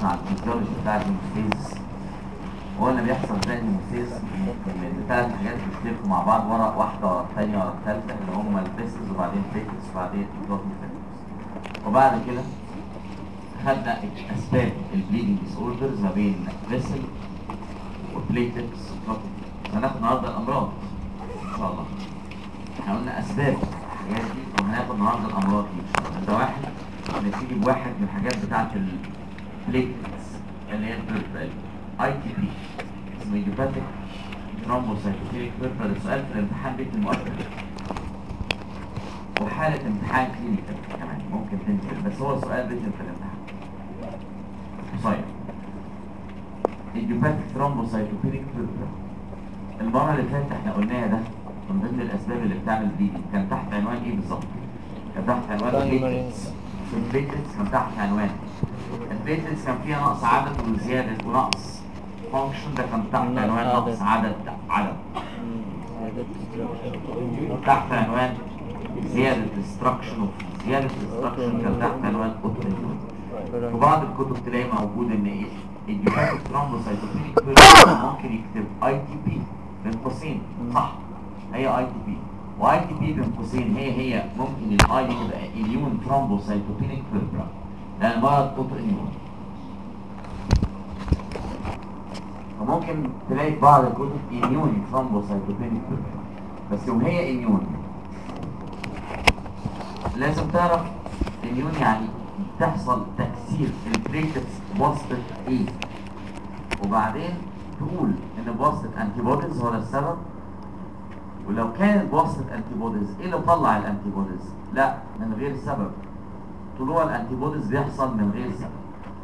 اتعرفنا على الفيزيولوجي بتاع الهيموستاسيس وقلنا بيحصل ازاي الهيموستاسيس ان ثلاث حاجات بيشتركوا مع بعض ورا واحده ورا الثانيه ورا الثالثه اللي هم الفيسلز وبعدين بليتلز وبعدين البلوتين فيسلز. وبعد كده خدنا اسباب البليدنج ديس اوردرز ما بين فيسل وبليتلز وبلوتين. هناخد النهارده الامراض ان شاء الله. احنا قلنا اسباب الحاجات دي وهناخد النهارده الامراض دي ان شاء الله. ده واحد نبتدي بواحد من الحاجات بتاعت البليتلز اللي هي البيربرال اي تي بي اسمه ايديوباثيك ثرومبوسايتوبينيك بيربرال. السؤال في الامتحان بيت المؤكد وحالة امتحان كلينيكال كمان ممكن تنزل، بس هو سؤال بيت في الامتحان قصير. ايديوباثيك ثرومبوسايتوبينيك بيربرال المرة اللي فاتت احنا قلناها ده من ضمن الاسباب اللي بتعمل بليدنج. كان تحت عنوان ايه بالظبط؟ كان تحت عنوان البليتلز. البليتلز كان تحت عنوان البليتلز كان فيها نقص عدد وزيادة ونقص فانكشن. ده كان تحت عنوان نقص عدد تحت عنوان زيادة destruction زيادة destruction كان تحت عنوان اوتوميون. في بعض الكتب تلاقي موجود ان ايه الجيوباتيك ثرومبوسايتوبينيك ممكن يكتب اي تي بي بين قوسين صح، هي اي تي بي واي تي بي بين قوسين هي ممكن الاي دي تبقى اليون ثرومبوسايتوبينيك بيربرا لان مرض اوتو اميون. وممكن تلاقي في بعض الكتب اميون ثرومبوسايتوبينيك بيربرا، بس يوم هي اميون لازم تعرف اميون يعني تحصل تكسير البليتلتس بواسطة ايه، وبعدين تقول ان بواسطة انتي بوديز هو ده السبب. ولو كانت بواسطة انتي بوديز ايه اللي طلع الانتي بوديز؟ لا من غير سبب. طلوع الانتي بوديز بيحصل من غير سبب.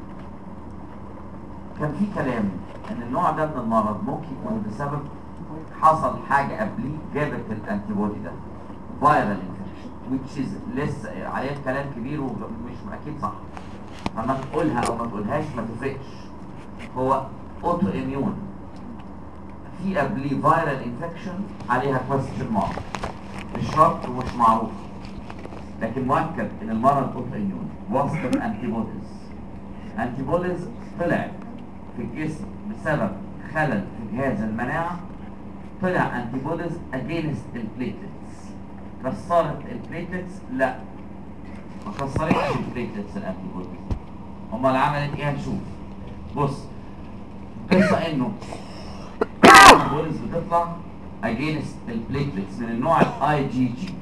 كان في كلام ان النوع ده من المرض ممكن يكون بسبب حصل حاجة قبليه جابت الانتي بودي ده فايرال انفكشن which is لسه عليه كلام كبير ومش اكيد صح، فما تقولها او ما تقولهاش ما تفرقش. هو اوتو اميون في قبليه فايرال انفكشن عليها كويستشن مارك مش شرط ومش معروف، لكن مؤكد ان المرض اوتو اميون وسط انتي بوديز. انتي بوديز طلعت في الجسم بسبب خلل في جهاز المناعه، طلع انتي بوديز اجينست البليتلتس. كسرت البليتلتس؟ لا ما كسرتش البليتلتس الانتي بوديز. امال عملت ايه؟ هنشوف. بص القصه انه الانتي بوديز بتطلع اجينست البليتلتس من النوع الاي جي جي.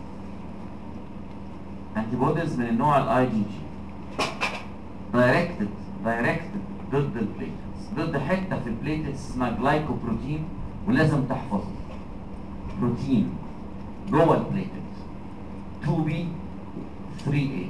انتي بوديز من النوع الاي جي جي دايركتد ضد البليتلتس، ضد حته في البليتلتس اسمها جلايكوبروتين، ولازم تحفظه بروتين جوه البليتلت 2B 3A.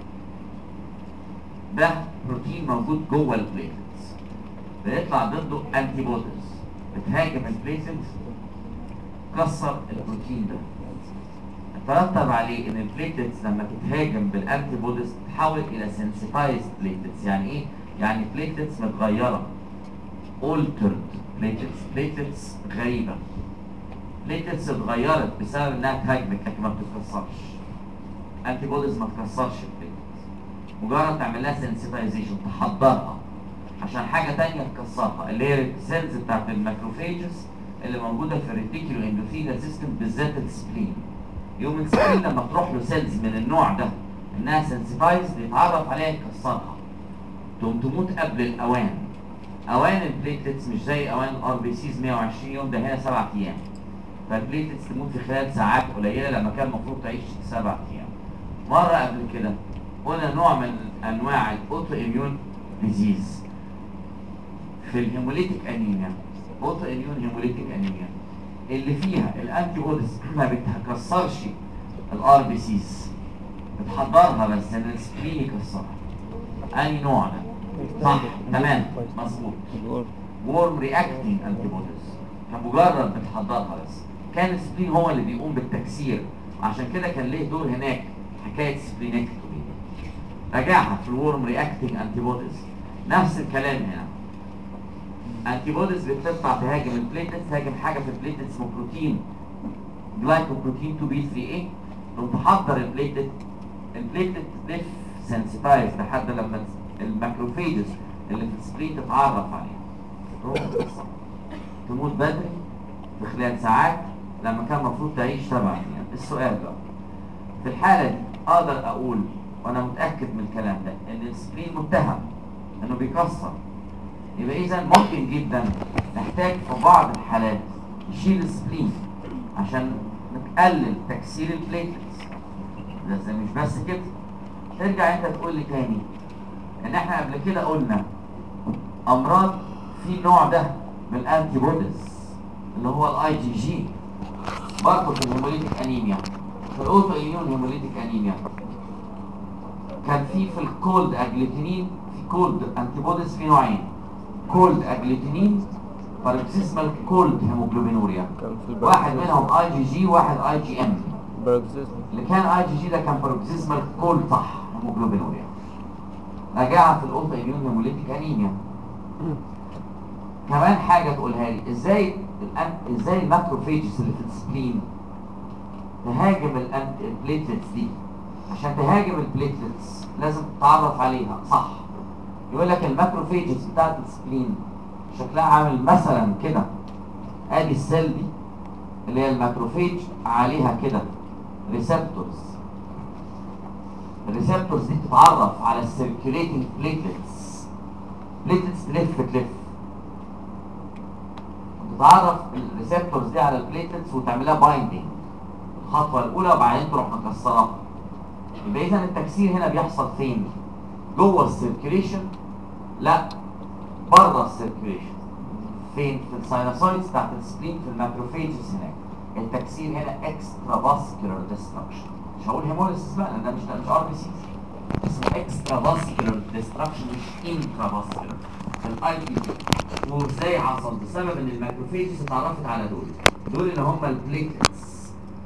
ده بروتين موجود جوه البليتلتس بيطلع ضده انتي بوديز بتهاجم البليتلتس كسر البروتين ده. ترتب عليه ان البليتلتس لما تتهاجم بالانتي بوديز تتحول الى سنسيتايزد بليتلتس. يعني ايه؟ يعني بليتلتس متغيره altered بليتلتس غريبه. بليتلتس اتغيرت بسبب انها اتهاجمت لكن ما بتتكسرش. انتي بوديز ما تكسرش البليتلتس، مجرد تعمل لها سنسيتايزيشن تحضرها عشان حاجه ثانيه تكسرها اللي هي السيلز بتاعت الماكروفيجز اللي موجوده في الريتيكولو اندوثيليال سيستم بالذات السبلين. يوم السبلين لما تروح له سيلز من النوع ده انها سنسيتايز بيتعرف عليها يكسرها تقوم تموت قبل الاوان. اوان البليتلتس مش زي اوان الار بي سيز 120 يوم، ده هنا 7 ايام. فالبليتلتس تموت في خلال ساعات قليله لما كان المفروض تعيش 7 ايام. مره قبل كده قلنا نوع من انواع الاوتو اميون ديزيز في الهيموليتيك انيميا، اوتو اميون هيموليتيك انيميا اللي فيها الانتي بوديز ما بتكسرش الار بي سيز، بتحضرها بس ان السبلين يكسرها. انهي نوع ده؟ صح تمام مظبوط، وورم رياكتنج انتي بوديز. كان مجرد بتحضرها بس، كان السبلين هو اللي بيقوم بالتكسير، عشان كده كان ليه دور هناك حكايه سبلينكتومي. راجعها في الورم رياكتنج انتي بوديز نفس الكلام هنا. انتي بوديز بتطلع تهاجم البليتلتس، تهاجم حاجه في البليتلتس اسمه بروتين جلايكوبروتين 2B3A، تقوم تحضر البليتلت تلف سنسيتايز لحد لما الماكروفيجز اللي في السبرين تتعرف عليها تروح تموت بدري في خلال ساعات لما كان المفروض تعيش 7 أيام. السؤال بقى في الحالة دي اقدر اقول وانا متأكد من الكلام ده ان السبرين متهم انه بيكسر، يبقى اذا ممكن جدا نحتاج في بعض الحالات نشيل السبرين عشان نقلل تكسير البليتلتس. بس مش بس كده، ترجع انت تقول لي تاني ان احنا قبل كده قلنا امراض في نوع ده من الانتي بوديز اللي هو الاي جي جي برضه في الهيموليتيك انيميا، في الاوتو ايميون هيموليتيك انيميا كان في الكولد اجلوتينين، في كولد انتي بوديز في نوعين، كولد اجلوتينين باروكسيزمال كولد هيموجلوبينوريا، واحد منهم اي جي جي واحد اي جي ام. اللي كان اي جي جي ده كان باروكسيزمال كولد صح هيموجلوبينوريا. راجعها في الاوتو ايميون هيموليتيك انيميا. كمان حاجه تقولها لي ازاي الماكروفيجز اللي في السبلين تهاجم البليتلتس دي. عشان تهاجم البليتلتس لازم تتعرف عليها صح. يقول لك الماكروفيجز بتاعت السبلين شكلها عامل مثلا كده، ادي السيل دي اللي هي الماكروفيج عليها كده ريسبتورز. الريسبتورز دي تتعرف على السيركيوليتنج بليتلتس تلف تتعرف الريسبتورز دي على البليتلتس وتعملها بايندينج الخطوه الاولى وبعدين تروح مكسرها. يبقى اذا التكسير هنا بيحصل فين؟ جوه السيركيوليشن؟ لا، بره السيركيوليشن. فين؟ في الساينوسويدز بتاعت السبلين في الماكروفيجز هناك. التكسير هنا اكسترا فاسكولار ديستراكشن. مش هقول هيموليسيس بقى لان ده مش ار بي سي، اسمه اكسترا فاسكولار ديستراكشن مش انترا فاسكولار في الاي بي بي. وازاي حصل؟ بسبب ان الماكروفيجز اتعرفت على دول اللي هم البليتلتس.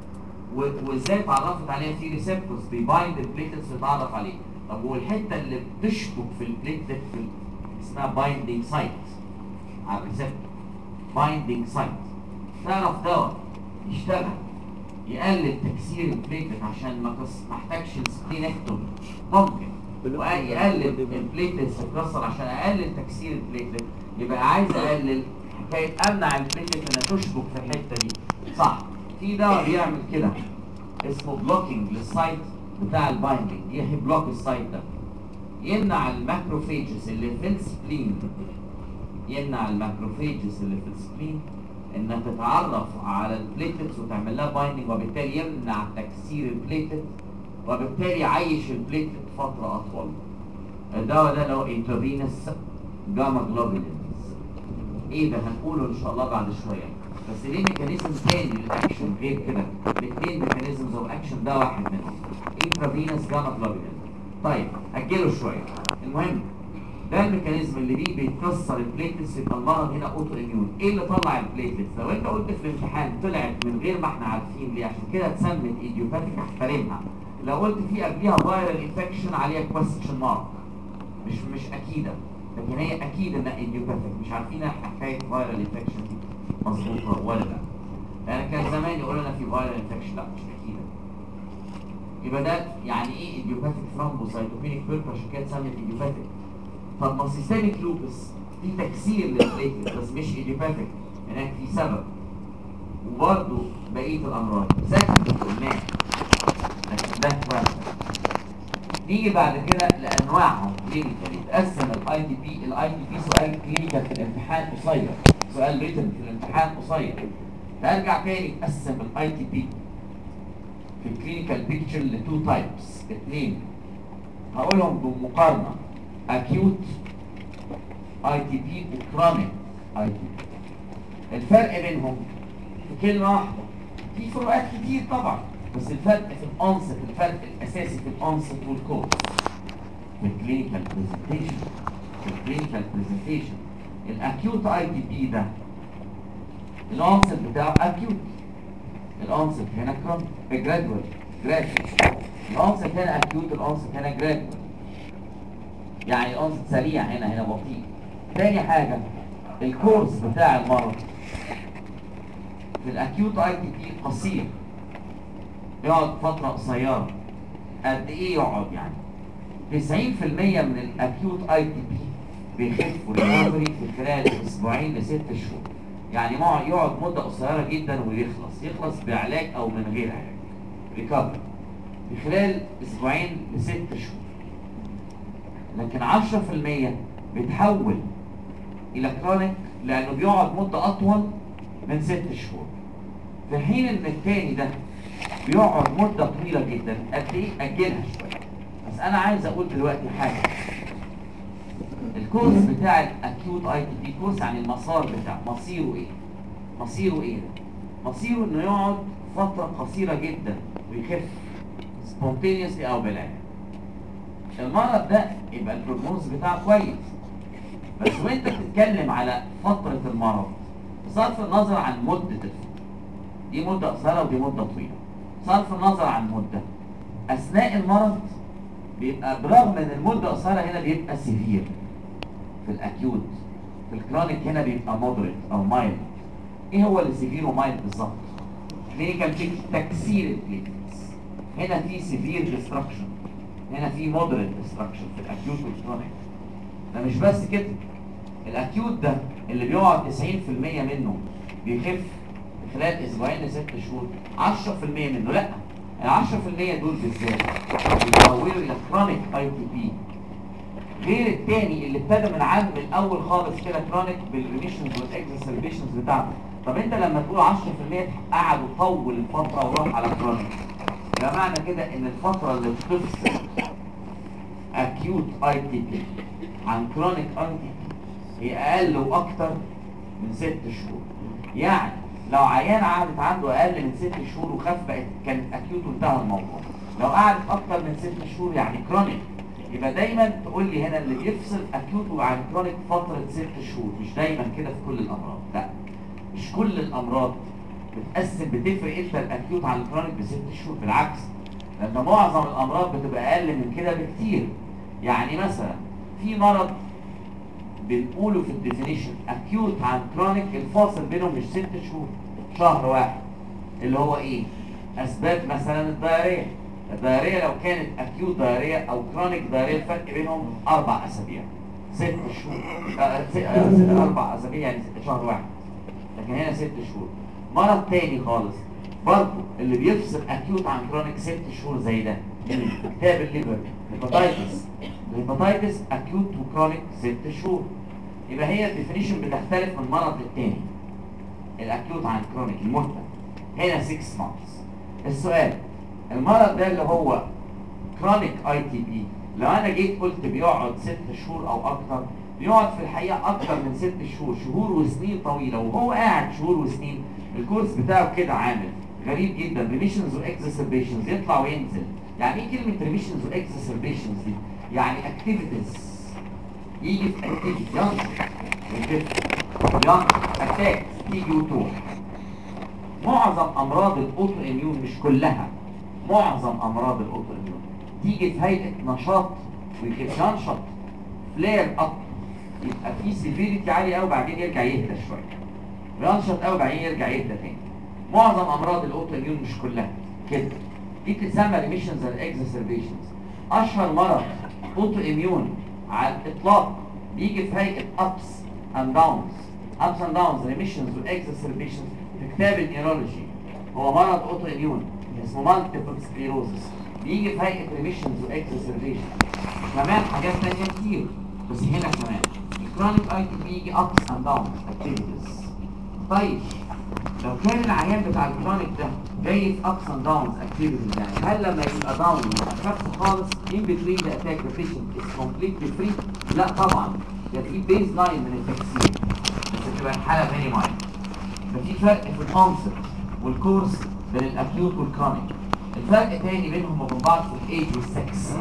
وازاي اتعرفت عليها؟ في ريسبتورز بيبايند البليتلتس وتتعرف عليه. طب والحته اللي بتشبك في البليتلت اسمها بايندينج سايت على الريسبتور، بايندينج سايت. تعرف دواء يشتغل يقلل تكسير البليتلت عشان ما احتاجش السبلينكتومي، ممكن ويقلل البليتلتس تتكسر عشان اقلل تكسير البليتلت. يبقى عايز اقلل حكايه امنع البليتلت انها تشبك في الحته دي صح. في دواء بيعمل كده اسمه بلوكينج للسايت بتاع البايندينج، يحيي بلوك السايت ده، يمنع الماكروفيجز اللي في السبلين، يمنع الماكروفيجز اللي في السبلين انها تتعرف على البليتلتس وتعمل لها بايندينج، وبالتالي يمنع تكسير البليتلت وبالتالي يعيش البليتلت فتره اطول. الدواء ده اللي هو انترفينس جاما جلوبولينز. ايه ده هنقوله ان شاء الله بعد شويه. بس ليه ميكانيزم تاني للاكشن غير كده؟ الاثنين ميكانيزمز اوف اكشن ده واحد منهم انترافينس جاما جلوبولين. طيب اجله شويه. المهم ده الميكانيزم اللي بيه بيتكسر البليتلتس يبقى المرض هنا اوتو اميون. ايه اللي طلع البليتلتس؟ لو انت قلت في الامتحان طلعت من غير ما احنا عارفين ليه، عشان كده اتسمت ايديوباثيك احترمها. لو قلت في قبليها فايرال انفكشن عليها كويستشن مارك، مش اكيده، لكن هي اكيد انها ايديوباثيك. مش عارفين حكايه فايرال انفكشن دي مظبوطه ولا لا. يعني كان زمان يقول لنا في فايرال انفكشن، لا مش اكيده. يبقى ده يعني ايه ايديوباثيك ثرومبوسايتوبينيك بيرك، عشان كده اتسمت ايديوباثيك. طب ما سيستميك لوبس في تكسير للبليتلت بس مش ايديوباثيك، هناك في سبب. وبرضه بقيه الامراض ذاكر قلناها لكن ده فرق. نيجي بعد كده لانواعهم كلينيكال. يتقسم الاي دي بي سؤال كلينيكال في الامتحان قصير، سؤال ريتن في الامتحان قصير. ترجع تاني تقسم الاي دي بي في الكلينيكال بيكتشر لتو تايبس، اثنين هقولهم بمقارنه، اكيوت اي تي بي وكرونيك اي تي بي. الفرق بينهم في كلمه واحده، في فروقات كتير طبعا، بس الفرق في الانست، الفرق الاساسي في الانست والكورس. في الكلينيكال برزنتيشن الاكيوت اي تي بي ده الانست بتاعه اكيوت، الانست هنا جرادوال الانست هنا اكيوت، الانست هنا جرادوال، يعني الانست سريع هنا بطيء. تاني حاجه الكورس بتاع المرض في الاكيوت اي تي بي قصير، يقعد فتره قصيره. قد ايه يقعد؟ يعني 90% من الاكيوت اي تي بي بيخف ريكفري في خلال اسبوعين ل6 شهور. يعني يقعد مده قصيره جدا ويخلص بعلاج او من غير علاج. ريكفري في خلال اسبوعين ل6 شهور. لكن 10% بيتحول الى كرونيك لانه بيقعد مده اطول من 6 شهور، في حين ان التاني ده بيقعد مده طويله جدا. قد ايه؟ اجلها شويه. بس انا عايز اقول دلوقتي حاجه. الكورس بتاع الاكيوت اي تي بي كورس عن المسار بتاعه، مصيره ايه؟ مصيره ايه؟ مصيره انه يقعد فتره قصيره جدا ويخف سبونتينيوسلي او بالعلاج. المرض ده يبقى البروجنوز بتاعه كويس، بس وانت بتتكلم على فتره المرض بصرف النظر عن مده الفتره، دي مده قصيره ودي مده طويله، بصرف النظر عن مده، اثناء المرض بيبقى برغم ان المده قصيره هنا بيبقى سيفير في الاكيوت، في الكرونيك هنا بيبقى مودريت او مايلد. ايه هو اللي سيفير ومايلد بالظبط؟ كلينيكال بيكتشر تكسير البليتلتس، هنا في سيفير ديستراكشن، هنا في مودريت ديستراكشن في الاكيوت والكرونيك. ده مش بس كده، الاكيوت ده اللي بيقعد 90% منه بيخف في خلال اسبوعين ل6 شهور، 10% منه لا، ال 10% دول بالذات بيتحولوا الى كرونيك اي تي بي، غير التاني اللي ابتدى من الاول خالص كده كرونيك بالريميشنز والاكزاسربيشنز بتاعته. طب انت لما تقول 10% قعد وطول الفتره وراح على كرونيك، ده معنى كده ان الفتره اللي بتفصل اكيوت اي تي بي عن كرونيك اي تي بي هي اقل واكتر من 6 شهور. يعني لو عيان قعدت عنده اقل من 6 شهور وخف كانت اكيوت وانتهى الموضوع. لو قعدت اكتر من 6 شهور يعني كرونيك. يبقى دايما تقول لي هنا اللي بيفصل اكيوت عن كرونيك فتره 6 شهور، مش دايما كده في كل الامراض، لا مش كل الامراض بتفرق انت الاكيوت عن الكرونيك ب6 شهور، بالعكس، لان معظم الامراض بتبقى اقل من كده بكتير. يعني مثلا في مرض بنقوله في الديفينيشن اكيوت عن كرونيك الفاصل بينهم مش 6 شهور، شهر واحد، اللي هو ايه؟ اسباب مثلا الدايريه. الدايريه لو كانت اكيوت دايريه او كرونيك دايريه الفرق بينهم 4 اسابيع، 6 شهور، 4 اسابيع يعني شهر واحد، لكن هنا 6 شهور. مرض تاني خالص برضه اللي بيفصل اكيوت عن كرونيك 6 شهور زي ده، كتاب الليفر، هيباتايتس. الهيباتايتس اكيوت وكرونيك 6 شهور. يبقى هي الديفينيشن بتختلف من مرض للتاني. الاكيوت عن كرونيك المدة هنا 6 مانثs. السؤال، المرض ده اللي هو كرونيك اي تي بي، لو انا جيت قلت بيقعد 6 شهور او اكتر، بيقعد في الحقيقه اكتر من 6 شهور، شهور وسنين طويله. وهو قاعد شهور وسنين الكورس بتاعه كده عامل غريب جدا، ريميشنز واكزاسربيشنز، يطلع وينزل. يعني ايه كلمه ريميشنز واكزاسربيشنز دي؟ يعني اكتيفيتيز، يجي في اكتيفيتي ينقص اتاك تيجي وتروح. معظم امراض الاوتو اميون، مش كلها، معظم امراض الاوتو اميون تيجي في هيئه نشاط وينشط فلير اب، يبقى في سيفيريتي عاليه قوي بعدين يرجع يهدى شويه، ينشط قوي بعدين يرجع يهدى تاني. معظم امراض الاوتو اميون مش كلها كده، دي بتتسمى ريميشنز اند اكزاسربيشنز. اشهر مرض اوتو اميون على الاطلاق بيجي في هيئه ابس اند داونز، ريميشنز واكزاسربيشنز في كتاب النيورولوجي. هو مرض اوتو اميون اسمه مالتيبل سكليروزس، بيجي في هيئه ريميشنز واكزاسربيشنز. كمان حاجات ثانيه كتير، بس هنا كمان الكرونيك اي تي بي يجي ابس اند داونز اكتيفيتيز. طيب لو كان العيان بتاع الكرونيك ده جاي في ابس اند داونز اكتيفيتيز، يعني هل لما يبقى داون خف خالص ان بتوين ذا اتاك ذا بيشنت از كومبليتلي فري؟ لا طبعا، ده في بيز لاين من التكسير، بس تبقى الحاله فيري مايلد. ففي فرق في الكونسبت والكورس بين الاكيوت والكرونيك. الفرق تاني بينهم وبين بعض في الايج والسكس.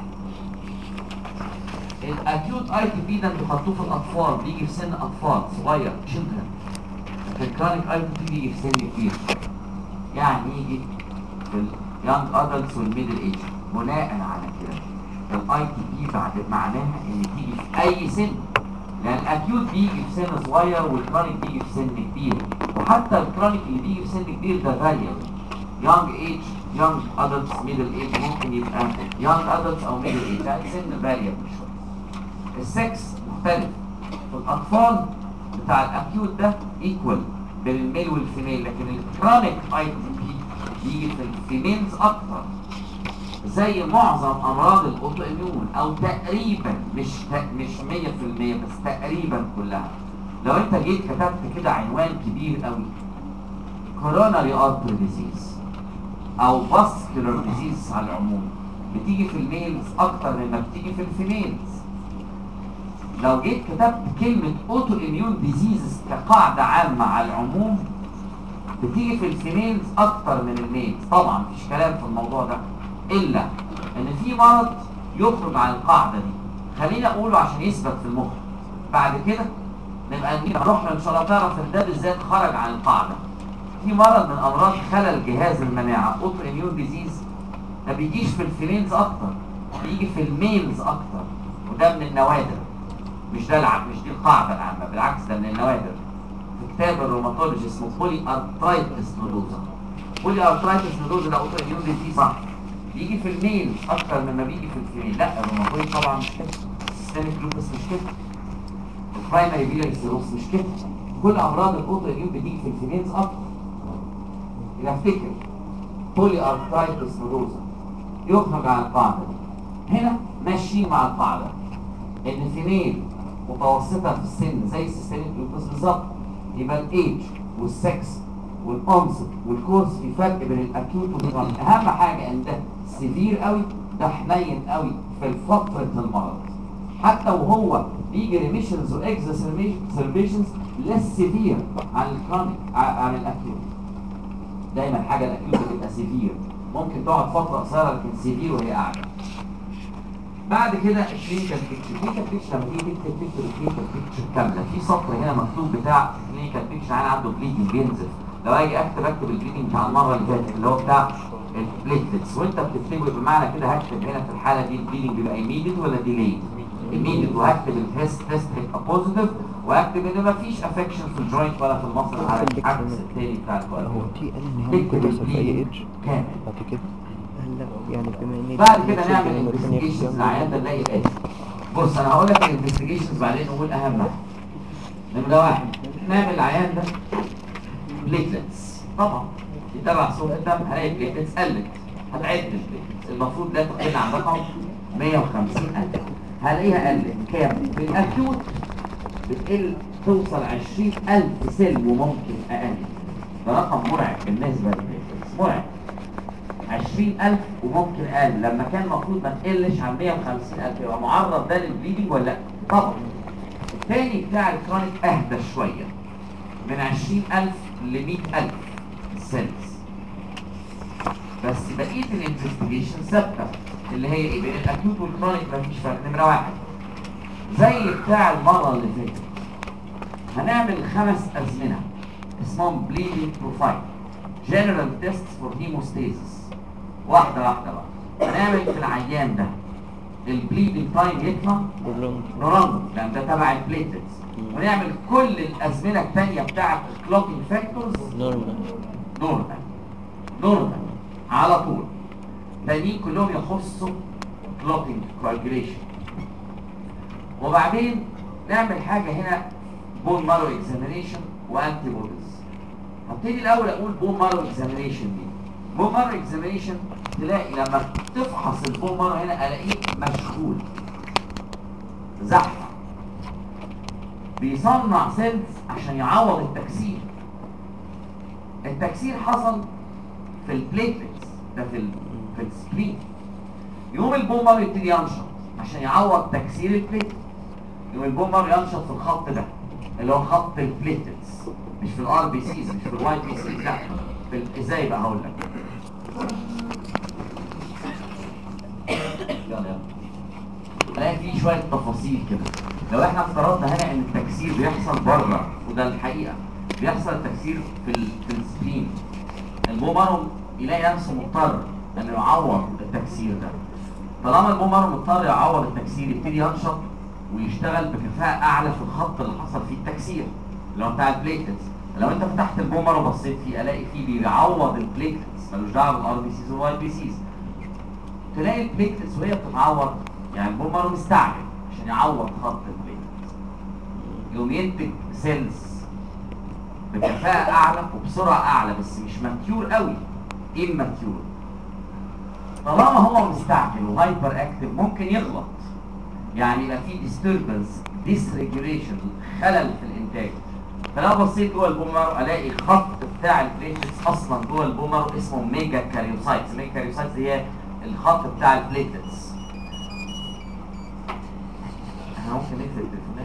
الاكيوت اي تي بي ده انتوا خدتوه في الاطفال، بيجي في سن اطفال صغير شبه. الكرونيك اي تي بي بيجي في سن كبير، يعني يجي في اليانج ادلتس والميدل ايج. بناء على كده الاي تي بي بعد معناها ان تيجي في اي سن، لان الاكيوت بيجي في سن صغير والكرونيك بيجي في سن كبير. وحتى الكرونيك اللي بيجي في سن كبير ده فاريبل، يانج ايج، يانج ادلتس، ميدل ايج، ممكن يبقى يانج ادلتس او ميدل ايج، يعني سن فاريبل شويه. السكس مختلف. في الاطفال بتاع الاكيوت ده ايكوال بين الميل والفيميل، لكن الكرونيك اي تي بيجي في الفيميلز اكتر، زي معظم امراض الاوتو اميون، او تقريبا مش 100% بس تقريبا كلها. لو انت جيت كتبت كده عنوان كبير قوي كوروناري ارتري ديزيز او فاسكولار ديزيز على العموم، بتيجي في الميلز اكتر مما بتيجي في الفيميلز. لو جيت كتبت كلمة اوتو اميون ديزيز كقاعدة عامة على العموم، بتيجي في الفيميلز اكتر من الميلز. طبعا مفيش كلام في الموضوع ده، الا ان في مرض يخرج عن القاعدة دي، خلينا اقوله عشان يثبت في المخ، بعد كده نبقى نروح ان شاء الله تعرف ان ده بالذات خرج عن القاعدة. في مرض من امراض خلل جهاز المناعة اوتو اميون ديزيز، ما بيجيش في الفيميلز اكتر، بيجي في الميلز اكتر، وده من النوادر. مش دي القاعدة العامة، بالعكس ده من النوادر. في كتاب الروماتولوجي اسمه بولي ارترايتس نودوزا. بولي ارترايتس نودوزا ده اوتو اميون ديزيز صح، بيجي في الميل اكتر مما بيجي في الفيميل. لا الروماتولوجي طبعا مش كده، السيستميك لوبس مش كده، البرايمري بيلاري سيروس مش كده. كل امراض الاوتو اميون بتيجي في الفيميلز اكتر. يبقى افتكر بولي ارترايتس نودوزا يخرج عن القاعدة دي. هنا ماشيين مع القاعدة ان فيميل متوسطة في السن زي السيستميك لوبس بالظبط، يبقى الايدج والسكس والانصت والكورس في فرق بين الاكيوت والكرونيك. اهم حاجه ان ده سيفير قوي، ده حنين قوي في فتره المرض، حتى وهو بيجي ريميشنز واكزاسربيشنز ليس سيفير عن الكرونيك عن الاكيوت. دايما حاجه الاكيوت بتبقى سيفير، ممكن تقعد فتره قصيره لكن سيفير وهي قاعده. بعد كده الكلينيكال بيكتشر. الكلينيكال بيكتشر لما تيجي تكتب الكلينيكال بيكتشر كامله، في سطر هنا مكتوب بتاع الكلينيكال بيكتشر عين عنده بليدنج بينزل. لو اجي اكتب البليدنج بتاع المره اللي فاتت اللي هو بتاع البليتلتس، وانت بتكتبه بمعنى كده هكتب هنا في الحاله دي البليدنج بيبقى ايميديت ولا ديليد؟ ايميديت، وهكتب التيست هيبقى بوزيتيف، واكتب ان مفيش افكشن في الجوينت ولا في المصل على العكس الثاني بتاع الكواليتي. هو تي قال ان هو ممكن يحصل في اي ايدج كامل. بعد كده لا يعني بما ان بعد كده نعمل انفستيجيشنز العيان ده نلاقي ايه. بص انا هقول لك الانفستيجيشنز بعدين نقول اهم حاجه. نمره واحد نعمل العيان ده بليتلتس. طبعا يتابع صوره الدم هلاقي بليتلتس قلت، هتعد البليتلتس المفروض لا تقل عن رقم 150,000. هلاقيها قلت كام؟ في الاكيوت بتقل توصل 20,000 سيل وممكن اقل. ده رقم مرعب بالنسبه للبليتلتس، مرعب. 20,000 وممكن اقل، لما كان المفروض ما تقلش عن 150,000. يبقى معرض ده للبليدنج ولا لا؟ طبعا. الثاني بتاع الكرونيك اهدى شويه، من 20,000 ل 100,000 سيلز. بس بقيه الانفستيجيشن ثابته اللي هي ايه؟ بين الاكيوت والكرونيك مفيش فرق. نمره واحد زي بتاع المره اللي فاتت هنعمل 5 ازمنه اسمهم بليدنج بروفايل، جنرال تيست فور هيموستاسيس. واحده واحده بقى. هنعمل في العيان ده البليدنج تايم يطلع نورمال لان ده تبع البليتلتس، ونعمل كل الازمنه الثانيه بتاعه الكلوتنج فاكتورز نورمال على طول. تانيين كلهم يخصوا كلوتنج كوالجوليشن. وبعدين نعمل حاجه هنا بون مارو اكزامينيشن وانتي بوديز. هبتدي الاول اقول بون مارو اكزامينيشن دي. بون مارو اكزامينيشن تلاقي لما تفحص البون مارو هنا الاقيه مشغول زحمه، بيصنع سيلز عشان يعوض التكسير. التكسير حصل في البليتلتس ده في السبلين. يوم البون مارو يبتدي ينشط عشان يعوض تكسير البليتلتس. يوم البون مارو ينشط في الخط ده اللي هو خط البليتلتس، مش في الار بي سيز، مش في الواي بي سيز، لا ازاي بقى هقول لك. يلا تلاقي فيه شويه تفاصيل كده. لو احنا افترضنا هنا ان التكسير بيحصل بره، وده الحقيقه بيحصل تكسير في السبلين، البومارو يلاقي نفسه مضطر انه يعوض التكسير ده. طالما البومارو مضطر يعوض التكسير يبتدي ينشط ويشتغل بكفاءه اعلى في الخط اللي حصل فيه التكسير اللي هو بتاع البليتلتس. لو انت فتحت البومارو بصيت فيه الاقي فيه بيعوض البليتلتس، ملوش دعوه بالار بي سيز والواي بي سيز. تلاقي البليتلتس وهي بتتعوض، يعني البومارو مستعجل عشان يعوض خط البليتلتس. يقوم ينتج سيلز بكفاءة أعلى وبسرعة أعلى، بس مش ماتيور قوي، immature. طالما هو مستعجل وهايبر اكتف ممكن يغلط، يعني يبقى في disturbance dysregulation، خلل في الانتاج. فلو بصيت جوه البومر الاقي الخط بتاع البليتلتس اصلا جوه البومر اسمه ميجا كاريوسايتس. ميجا كاريوسايتس هي الخط بتاع البليتلتس. احنا ممكن نقفل التليفونات.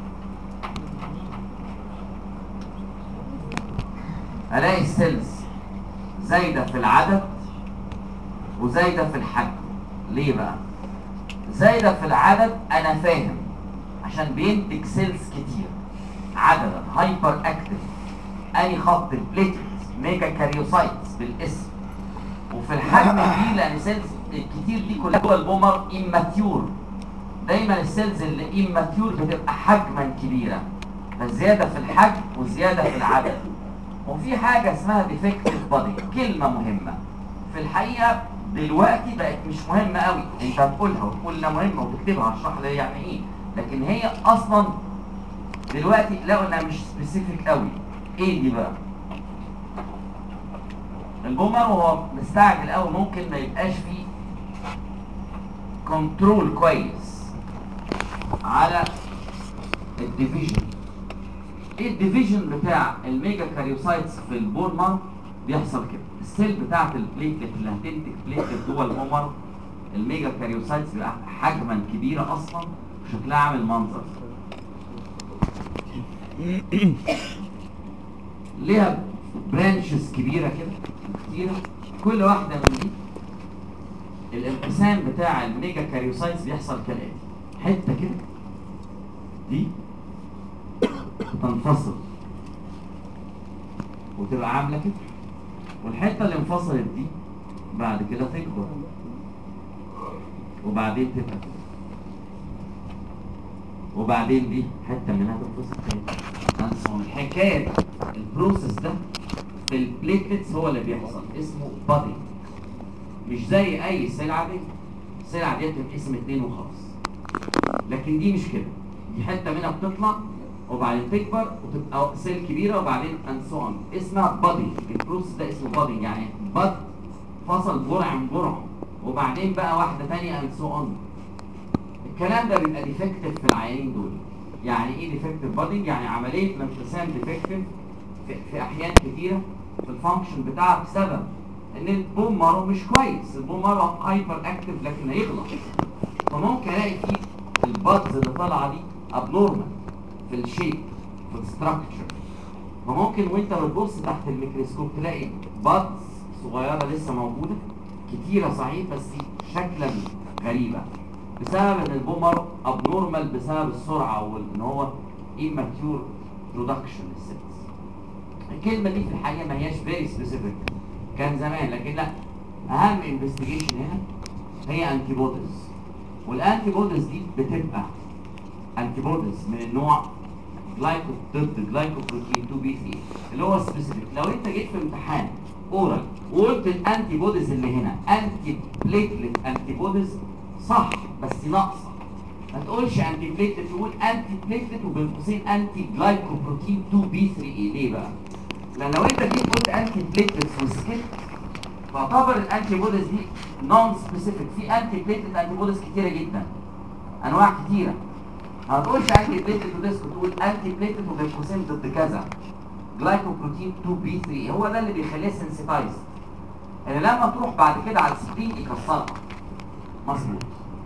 الاقي السيلز زايده في العدد وزايده في الحجم. ليه بقى؟ زايده في العدد انا فاهم، عشان بينتج سيلز كتير عددا، هايبر اكتف. اني خط البليتلتس ميجا كاريوسايتس بالاسم. وفي الحجم دي لان سيلز الكتير دي كلها جوه البومر اماتيور. دايما السيلز اللي اماتيور بتبقى حجما كبيره، فزياده في الحجم وزياده في العدد. وفي حاجه اسمها ديفكتيف بادي، كلمه مهمه في الحقيقه دلوقتي بقت مش مهمه قوي. انت هتقولها وتقول انها مهمه وتكتبها هشرح لها يعني ايه، لكن هي اصلا دلوقتي لقوا انها مش سبيسيفيك قوي. ايه دي بقى؟ البومر وهو مستعجل قوي ممكن ما يبقاش فيه كنترول كويس على الديفيجن. ايه الديفيجن بتاع الميجا كاريوسايتس في البومر؟ بيحصل كده، السيل بتاعت البليتلت اللي هتنتج بليتلت جوه البومر، الميجا كاريوسايتس بيبقى حجما كبيره اصلا وشكلها عامل منظر. ليها برانشز كبيره كده كتيره، كل واحده من دي الانقسام بتاع الميجا كاريوسايتس بيحصل كالاتي: حته كده دي تنفصل وتبقى عامله كده، والحته اللي انفصلت دي بعد كده تكبر وبعدين تبقى كده، وبعدين دي حته منها تنفصل تاني. الحكايه البروسيس ده في البليتلتس هو اللي بيحصل، اسمه بادي. مش زي اي سيل عاديه، السيل العاديه بتنقسم 2 وخلاص، لكن دي مش كده. دي حته منها بتطلع وبعدين تكبر وتبقى سيل كبيره وبعدين اند سو اون، اسمها بادي. البروسيس ده اسمه بادي، يعني باد فصل جرع من جرع وبعدين بقى واحده ثانيه اند سو اون. الكلام ده بيبقى ديفكتيف في العيانين دول. يعني ايه ديفكتيف بادي؟ يعني عمليه الانقسام ديفكتيف في احيان كتيره في الفانكشن بتاعها بسبب ان البومر مش كويس، البومر هايبر اكتف لكن هيغلط. فممكن الاقي فيه البادز اللي طالعه دي ابنورمال في الشيب في الستراكشر. فممكن وانت بتبص تحت الميكروسكوب تلاقي بادز صغيره لسه موجوده كتيره صحيح، بس شكلا غريبه بسبب ان البومر ابنورمال بسبب السرعه وان هو immature production للسيلز. الكلمه دي في الحقيقه ما هياش فيري سبيسيفيك كان زمان، لكن لا، اهم انفستيجيشن هنا هي انتي بوديز. والانتي بوديز دي بتبقى انتي بوديز من النوع ضد جلايكوبروتين 2 بي 3 اللي هو سبيسيفيك. لو انت جيت في امتحان اورال وقلت الانتي بوديز اللي هنا انتي بليتلت انتي بوديز صح بس ناقصه، ما تقولش انتي بليتلت، تقول انتي بليتلت وبين قوسين انتي جلايكوبروتين 2 بي 3 اي. ليه بقى؟ لان لو انت جيت قلت انتي بليتلت وسكت تعتبر الانتي بوديز دي نون سبيسيفيك. في انتي بليتلت انتي بوديز كتيره جدا، انواع كتيره. ما تقولش انتي بليتلت وديسك، تقول انتي بليتلت وبين قوسين ضد كذا جلايكوبروتين 2 بي 3. هو ده اللي بيخليه سنسيتايز، ان لما تروح بعد كده على السبرين يكسرها. مظبوط.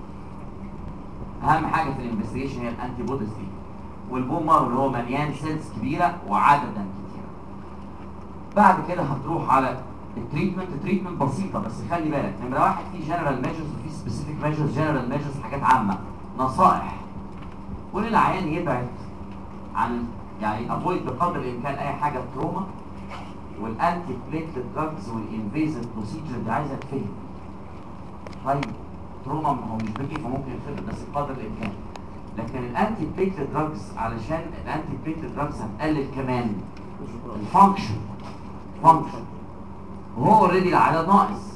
اهم حاجه في الانفستيجيشن هي الانتي بوديز دي، والبومر اللي هو مليان سيلز كبيره وعددا كتيره. بعد كده هتروح على التريتمنت. التريتمنت بسيطه بس خلي بالك، نمره واحد في جنرال ميجرز وفي سبيسيفيك ميجرز. جنرال ميجرز حاجات عامه، نصائح كل العيان يبعد عن، يعني افويد بقدر الامكان اي حاجه تروما، والانتي بليتلت دراجز والانفيزيف بروسيجر دي عايزه تفهم. طيب تروما ما هو مش بيجي فممكن يتفهم بس بقدر الامكان، لكن الانتي بليتلت دراجز علشان الانتي بليتلت دراجز هتقلل كمان الفانكشن وهو اوريدي العدد ناقص،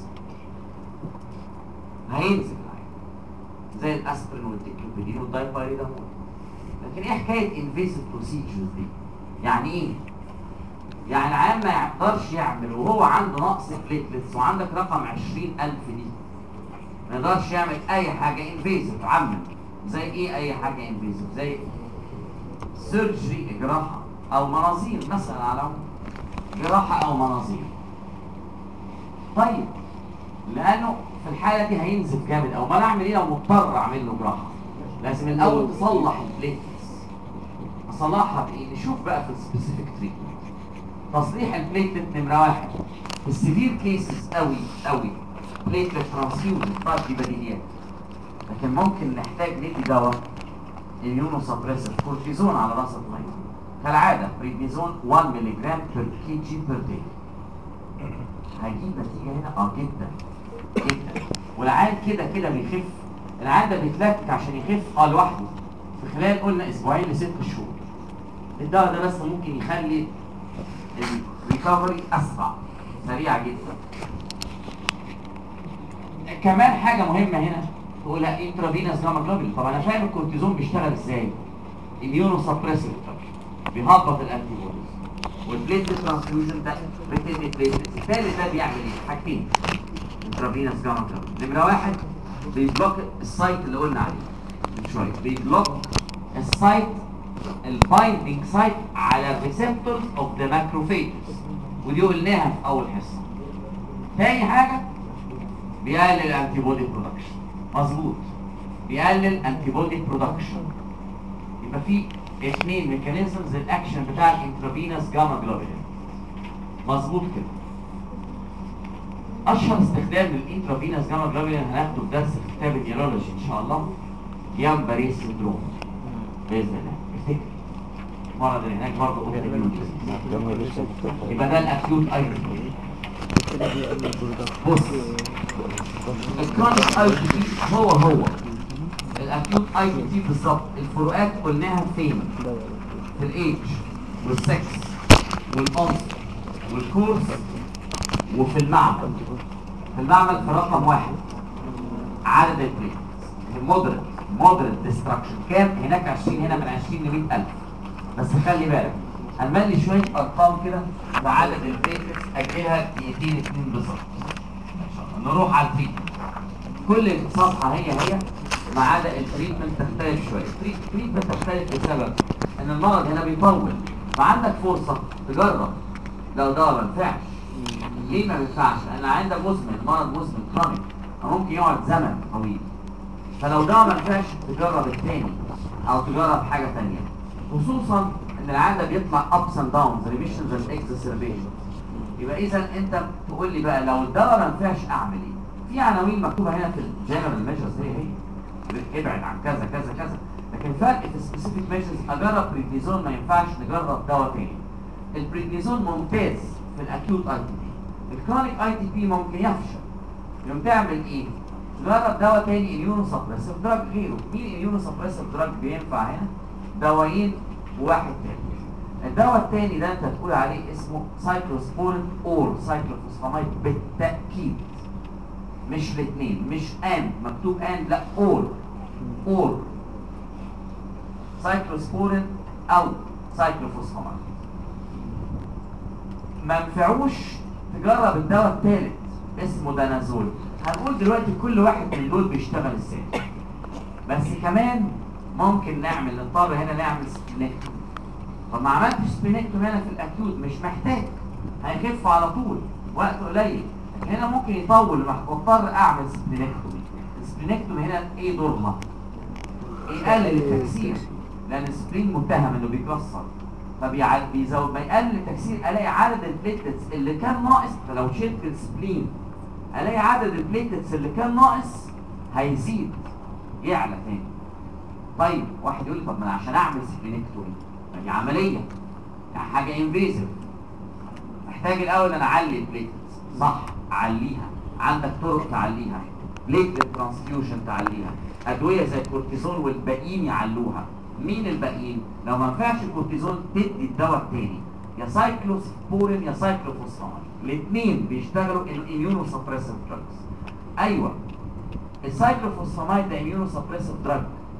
هينزل العدد زي الاسبرين والديكلوبيدين والدايبايريدامول. لكن ايه حكايه انفيسيف بروسيجرز دي؟ يعني ايه؟ يعني العيان ما يقدرش يعمل وهو عنده نقص بليتلتس وعندك رقم 20,000 دي، ما يقدرش يعمل اي حاجه انفيسيف عامه. زي ايه اي حاجه انفيسيف؟ زي سيرجري، جراحه او مناظير مثلا، على جراحه او مناظير. طيب لانه في الحاله دي هينزف جامد، او ما انا اعمل ايه لو مضطر اعمل له جراحه؟ لازم الاول تصلح البليتلتس. اصلحها بايه؟ نشوف بقى في السبيسيفيك تريتمنت. تصليح البليتلت نمره واحد في السيفير كيسز قوي قوي بليتلت ترانسفيوجن، طبعا دي بديهيات، لكن ممكن نحتاج ندي دواء اميونو سبريسيف كورتيزون على راس الميه كالعاده، بريدنيزون 1 ملي جرام بير كي جي بير داي. هيجيب نتيجه هنا جدا جدا، والعيان كده كده بيخف. العيان ده بيتلكك عشان يخف لوحده في خلال قلنا اسبوعين ل6 شهور. الدواء ده بس ممكن يخلي الريكفري اسرع، سريعه جدا. كمان حاجه مهمه هنا تقولها انترافينوس جاما جلوبولين. طب انا فاهم الكورتيزون بيشتغل ازاي؟ اميونو سبريسيف، بيهبط الانتي بوديز، والبليتلت ترانسفيوجن ده بيتم البليتلت. الثالث ده بيعمل ايه؟ حاجتين انترافينوس جاما جلوبولين. نمره واحد بيبلوك السايت اللي قلنا عليه من شويه، بيبلوك السايت البايندينج سايت على الريسبتورز اوف ذا ماكروفيجز، ودي قلناها في اول حصه. تاني حاجه بيقلل الانتي بودي برودكشن. مظبوط، بيقلل انتي بودي برودكشن. يبقى في 2 ميكانيزمز الاكشن بتاع الانترافينوس جاما جلوبولين. مظبوط كده. اشهر استخدام للانترافينوس جاما جلوبولين هناخده في درس في كتاب النيورولوجي ان شاء الله، جيان باري سندروم باذن الله. افتكر المرض اللي هناك برضه اوتوميون. يبقى ده الاكيوت اي تي. بص، الكرونيك اي تي هو الاكيوت اي تي بالظبط. الفروقات قلناها فين؟ في الايدج والسكس والعنصر والكورس وفي المعمل. في المعمل في رقم 1 عدد البليتلتس، مودريت ديستراكشن كام؟ هناك 20، هنا من 20 ل 100,000. بس خلي بالك هنملي شويه ارقام كده بعدد البليتلتس، اجلها دقيقتين 2 بالظبط. نروح على التريتمنت. كل صفحه هي ما عدا التريتمنت تختلف شويه. التريتمنت تختلف بسبب ان المرض هنا بيطول، فعندك فرصه تجرب. لو ده ما ينفعش، ليه ما بينفعش؟ لان عندك مزمن، مرض مزمن كرونيك ممكن يقعد زمن طويل. فلو ده ما ينفعش تجرب الثاني او تجرب حاجه ثانيه، خصوصا ان العاده بيطلع ابس اند داونز، ريميشنز اند اكزاسربيشنز. يبقى اذا انت تقول لي بقى لو الدواء ما ينفعش اعمل ايه؟ في عناوين مكتوبه هنا في الجنرال ميجرز، هي ابعد عن كذا كذا كذا. لكن فرق في السبيسيفيك ميجرز، اجرب بريدنيزون ما ينفعش نجرب دواء ثاني. البريدنيزون ممتاز في الاكيوت اي تي بي، الكرونيك اي تي بي ممكن يفشل. يوم تعمل ايه؟ تجرب دواء تاني اميونو سبريسيف دراج غيره. مين اميونو سبريسيف دراج بينفع هنا؟ دوايين وواحد تاني. الدواء التاني ده انت تقول عليه اسمه سايكلوسبورين اور سايكلوفوسفاميد بالتاكيد، مش الاثنين، مش ان مكتوب ان، لا اور سايكلوسبورين او سايكلوفوسفاميد. ما ينفعوش تجرب الدواء الثالث اسمه دانازول. هنقول دلوقتي كل واحد من دول بيشتغل ازاي. بس كمان ممكن نضطر هنا نعمل سبلينكتومي. طب ما عملتش سبلينكتومي هنا في الاكيوت مش محتاج، هيخف على طول وقت قليل. لكن هنا ممكن يطول، واضطر اعمل سبلينكتومي. السبلينكتومي هنا ايه دورها؟ يقلل التكسير، لان السبلين متهم انه بيكسر، فبيزود. ما يقلل التكسير الاقي عدد البليتلتس اللي كان ناقص. فلو شلت السبلين الاقي عدد البليتلتس اللي كان ناقص هيزيد، يعلى تاني. طيب واحد يقول لي طب ما انا عشان اعمل سبلينكتومي دي عمليه، يعني حاجه انفيزيف، محتاج الاول انا اعلي البليتلتس. صح، اعليها، عندك طرق تعليها، بليتلت ترانسفيوجن تعليها، ادويه زي الكورتيزون والباقيين يعلوها. مين الباقيين؟ لو ما ينفعش الكورتيزون تدي الدواء الثاني، يا سايكلوسبورين يا سايكلوفوسفاميد. الاثنين بيشتغلوا الاميونو سبريسيف دراجز. ايوه السايكلوفوسفاميد ده اميونو سبريسيف دراج،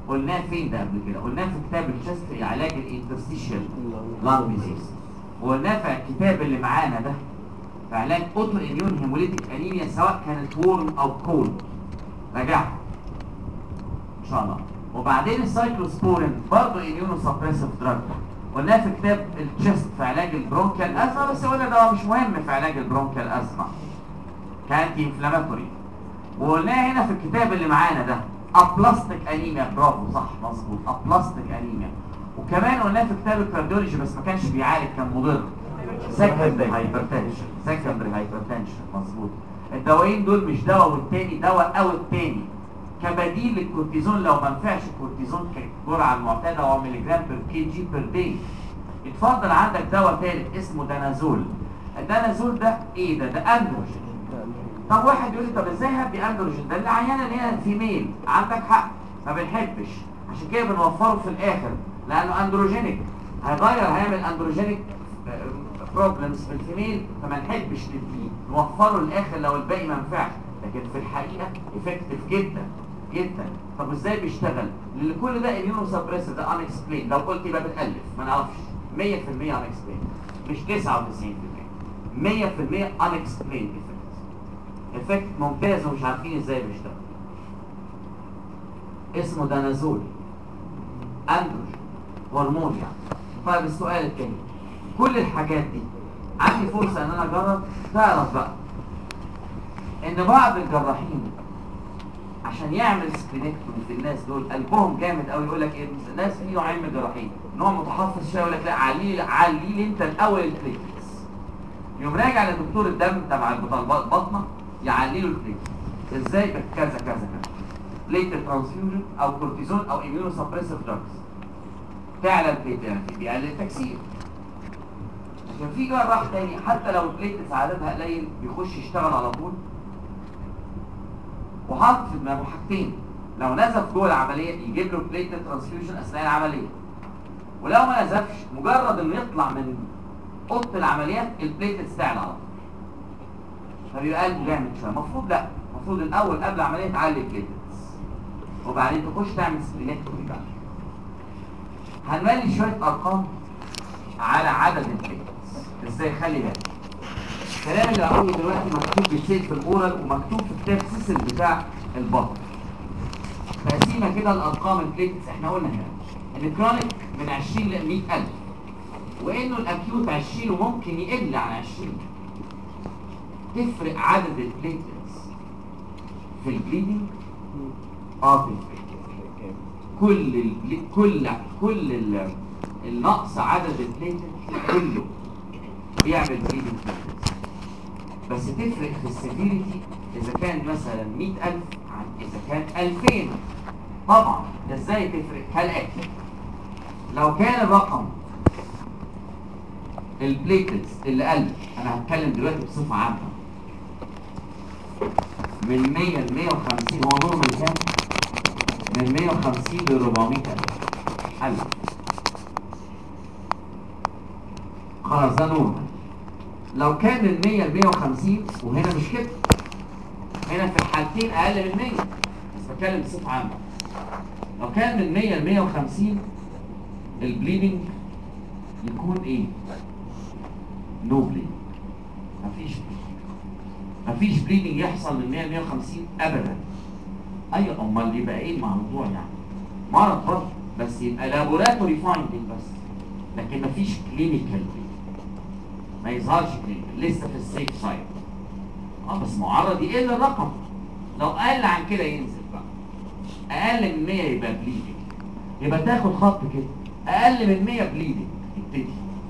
قلناه فين ده قبل كده؟ قلناه في كتاب الشست في علاج الانترستيشال لانج ديزيز، وقلناه في الكتاب اللي معانا ده في علاج اوتو اميون هيموليتيك انيميا سواء كانت وورم او كولد. راجعها ان شاء الله. وبعدين السايكلوسبورين برضه اميونو سبريسيف دراج، قلناه في كتاب الشست في علاج البرونكيال ازمه، بس قلنا ده مش مهم في علاج البرونكيال ازمه، كانتي انفلاماتوري. وقلناه هنا في الكتاب اللي معانا ده ابلاستيك انيميا، برافو صح مظبوط ابلاستيك انيميا. وكمان قلناه في كتاب الكارديولوجي بس ما كانش بيعالج، كان مضر، سكندري هايبرتنشن، سكندري هايبرتنشن مظبوط. الدوايين دول مش دواء والتاني دواء او التاني، كبديل للكورتيزون لو ما نفعش الكورتيزون كجرعه المعتاده او ملي جرام بير كي جي بير داي. اتفضل عندك دواء ثالث اسمه دانازول. الدانازول ده ايه ده اندروجين. طب واحد يقول لي طب ازاي هدي اندروجين ده العيانه اللي هي فيميل؟ عندك حق ما بنحبش، عشان كده بنوفره في الاخر لانه اندروجينيك، هيعمل اندروجينيك بروبلمز في الفيميل، فما نحبش نديه، نوفره للاخر لو الباقي ما نفعش. لكن في الحقيقه افكتيف جدا جدا. طب ازاي بيشتغل؟ لان كل ده اميونو سبريسيف، ده ان اكسبلين، لو قلت يبقى بتالف ما نعرفش. 100% ان اكسبلين، مش 99%، 100% ان اكسبلين افكت ممتاز ومش عارفين ازاي بيشتغل. اسمه دانازول، اندروجين، هرمون يعني. طيب السؤال الثاني، كل الحاجات دي عندي فرصه ان انا اجرب. تعرف بقى ان بعض الجراحين عشان يعمل سكرينكتومي في الناس دول قلبهم جامد قوي، يقول لك ايه؟ الناس في نوعين من الجراحين، نوع متحفظ شويه يقول لك لا علي لي انت الاول البليتلتس، يقوم راجع لدكتور الدم تبع البطنه يعلي له البليتلتس. ازاي؟ كذا كذا كذا، بليتلت ترانسفيوجن او كورتيزون او اميونو سبريسيف دراجز تعلى البليتلت، بيقلل التكسير. لكن في جراح تاني حتى لو البليتلتس عددها قليل بيخش يشتغل على طول، وحاطط في دماغه حاجتين، لو نزف جوه العمليه يجيب له بليتلت ترانسفيوجن اثناء العمليه، ولو ما نزفش مجرد انه يطلع من اوضه العمليات البليتلتس تعلى على طول، فبيبقى قلبه جامد شويه. المفروض لا، المفروض الاول قبل العمليه تعلي البليتلتس وبعدين تخش تعمل سكرينكتومي بقى. هنملي شويه ارقام على عدد البليتلتس ازاي. خلي بالك الكلام اللي هقوله دلوقتي مكتوب بيتسيل في الاورال ومكتوب في كتاب سيسل بتاع البطن. تقسيمه كده الارقام البليتلتس احنا قلنا هنا ان الكرونيك من 20 ل 100,000، وانه الاكيوت 20 وممكن يقل عن 20. تفرق عدد البليتلتس في البليدنج؟ تفرق. كل النقص عدد البليتلتس كله بيعمل بليدنج بليتلتس، بس تفرق في السيفيريتي اذا كان مثلا 100,000 عن اذا كان 2000. طبعا ازاي تفرق؟ كالاتي، لو كان الرقم البليتلتس اللي قل، انا هتكلم دلوقتي بصفه عامه، من 100 ل 150، هو نورمال كام؟ من 150 ل 400,000. خلاص ده نورمال. لو كان من 100 ل 150، وهنا مش كده، هنا في الحالتين اقل من 100، بس بتكلم بصفه عامه. لو كان من 100 ل 150 البليدنج يكون ايه؟ نو بليدنج، مفيش بليدنج يحصل من 100 ل 150 ابدا. ايوه امال يبقى ايه الموضوع يعني؟ مرض برضه، بس يبقى لابوراتوري فايندنج بس، لكن مفيش كلينيكال، ما يظهرش كلينيكال، لسه في السيف سايد. بس معرض يقل الرقم، لو قل عن كده ينزل بقى. اقل من 100 يبقى بليدنج، يبقى تاخد خط كده، اقل من 100 بليدنج يبتدي.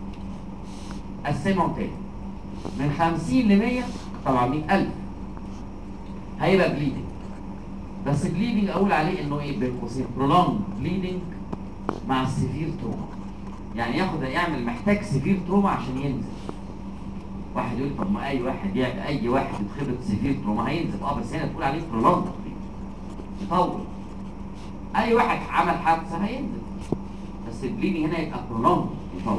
قسمهم تاني، من 50 ل 100 طبعا 100,000 هيبقى بليدنج، بس بليدنج اقول عليه انه ايه؟ بين قوسين برولونج بليدنج مع السيفير تروما، يعني يعمل محتاج سيفير تروما عشان ينزل. واحد يقول طب ما اي واحد يتخبط سيفير تروما هينزل، بس هنا تقول عليه برولونج يطول. اي واحد عمل حادثه هينزل، بس البليدنج هنا يبقى برولونج يطول.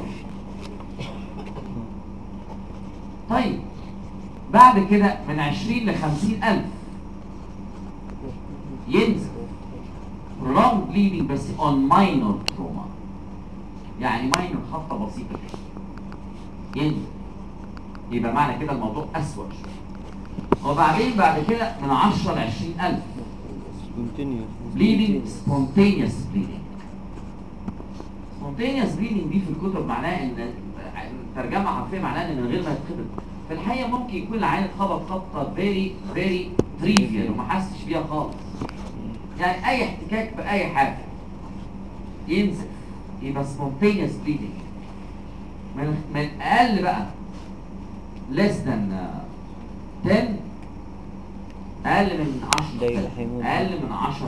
طيب بعد كده من 20 ل 50,000 ينزل، prolonged bleeding بس on minor trauma، يعني minor خبطة بسيطة كده ينزل، يبقى معنى كده الموضوع أسوأ شوية. وبعدين بعد كده من 10 ل 20,000 bleeding spontaneous bleeding. spontaneous bleeding دي في الكتب معناها ان ترجمة حرفية معناها ان من غير ما يتخبط. في الحقيقة ممكن يكون العيان اتخبط خبطة very trivial وما حسش بيها خالص، يعني اي احتكاك باي حاجة ينزف، يبقى spontaneous bleeding. من اقل بقى less than 10، اقل من 10، اقل من 10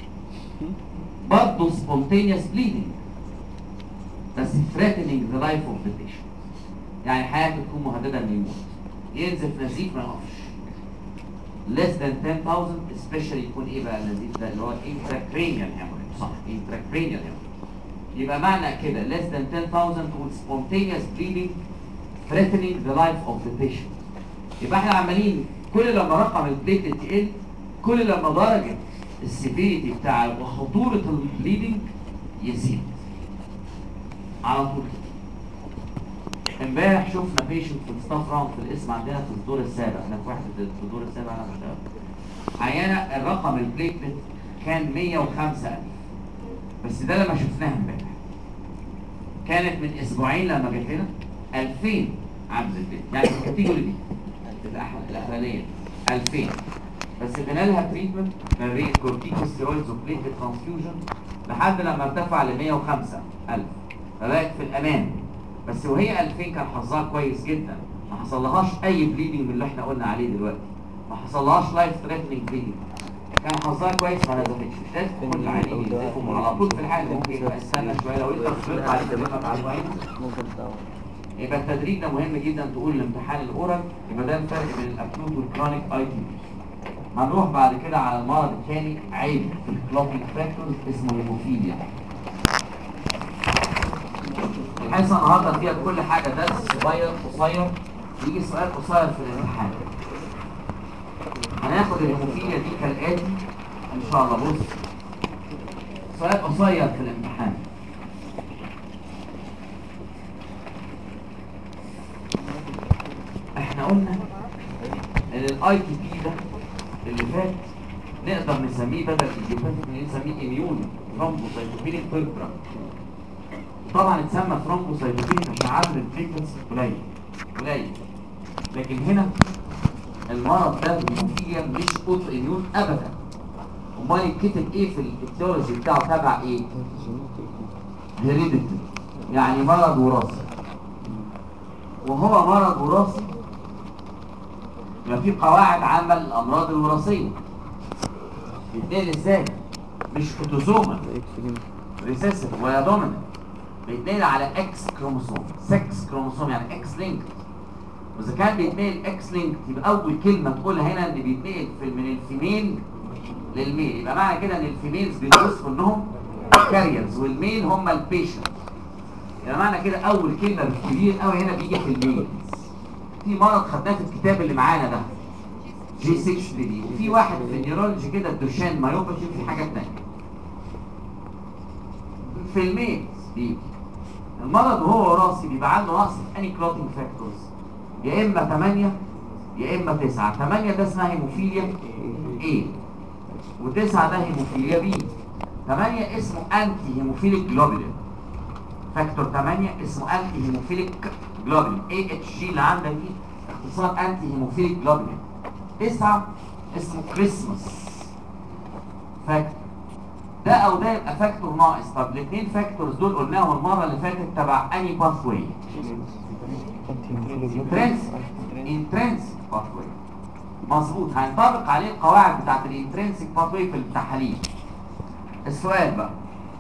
برضه spontaneous bleeding بس threatening the life of the patient، يعني حياته تكون مهدده انه يموت، ينزف نزيف ما يقفش. less than 10,000 especially يكون ايه بقى النزيف ده اللي هو intracranial hemorrhage، صح intracranial hemorrhage. يبقى معنى كده less than 10,000 تقول spontaneous bleeding threatening the life of the patient. يبقى احنا عمالين كل لما رقم البليتلت يقل، كل لما درجه السيفيريتي بتاع وخطوره البليدنج يزيد على طول. امبارح شفنا بيشنت في الستاف راوند في القسم عندنا في الدور السابع، انا في وحده في الدور السابع انا بشتغل. عيانه الرقم البليتلت كان 105,000، بس ده لما شفناها امبارح. كانت من اسبوعين لما جت لنا 2000 عامل البليت، يعني في الكاتيجوري دي الاخرانيه 2000، بس ادينا لها تريتمنت من ريت كورتيكوستيرويدز وبليتلت ترانسفيوجن لحد لما ارتفع ل 105,000، فبقت في الامان. بس وهي 2000 كان حظها كويس جدا، ما حصلهاش اي بليدنج من اللي احنا قلنا عليه دلوقتي، ما حصلهاش لايف ثريتنينج بليدنج، كان حظها كويس ما نزفتش. مش لازم كل العيانين ينزفوا على طول في الحال، ممكن يبقى استنى شويه لو انت فضلت عليه تدريبك على الوعي. يبقى التدريب ده مهم جدا تقول الامتحان الاورال. يبقى ده الفرق بين الاكيوت والكرونيك اي تي بي. هنروح بعد كده على المرض الثاني عيب في الكلوتينج فاكتورز اسمه هيموفيليا. الحصه النهارده فيها كل حاجه درس صغير قصير، يجي سؤال قصير في الامتحان. هناخد الهيموفيليا دي كالاتي ان شاء الله. بص، سؤال قصير في الامتحان. احنا قلنا ان الاي تي بي ده اللي فات نقدر نسميه بدل الايديوباثيك نسميه اميون ثرومبوسايتوبينيك بيربرا. طبعا اتسمى ثرومبوسايتوبينيك عشان عدد البليتلتس قليل، لكن هنا المرض ده الهيموفيليا مش اوتو اميون ابدا. امال يتكتب ايه في الاتيولوجي بتاعه؟ تبع ايه؟ هيريديتي، يعني مرض وراثي. وهو مرض وراثي يبقى في قواعد عامه للامراض الوراثيه. بيتنقل ازاي؟ مش اوتوزومال ريسيسيف ولا دوميننت، بيتنقل على اكس كروموسوم، 6 كروموسوم يعني اكس لينك. واذا كان بيتنقل اكس لينك يبقى اول كلمه تقولها هنا ان بيتنقل من الفيميل للميل. يبقى معنى كده ان الفيميلز بيتوصفوا انهم كاريرز والميل هم البيشنت. يبقى معنى كده اول كلمه بالكبير قوي هنا بيجي في الميل. في مرض خدناه في الكتاب اللي معانا ده G6 دي، وفي واحد في النيورولوجي كده الدوشان مايوباثي، وفي حاجات ثانيه. في الميل دي المرض وهو وراثي بيبقى عنده نقص في اني كلوتينج فاكتورز، يا اما 8 يا اما 9. 8 ده اسمها هيموفيليا A، و9 ده هيموفيليا B. 8 اسمه انتي هيموفيليك جلوبولين، فاكتور 8 اسمه انتي هيموفيليك جلوبولين، AHG اللي عندك دي اختصار انتي هيموفيليك جلوبولين. 9 اسمه كريسماس فاكتور. ده او ده يبقى فاكتور ناقص. طب الاثنين فاكتورز دول قلناهم المره اللي فاتت تبع اني باث واي؟ انترنسيك باث واي، مظبوط. هينطبق عليه القواعد بتاعت الانترنسيك باث واي في التحاليل. السؤال بقى،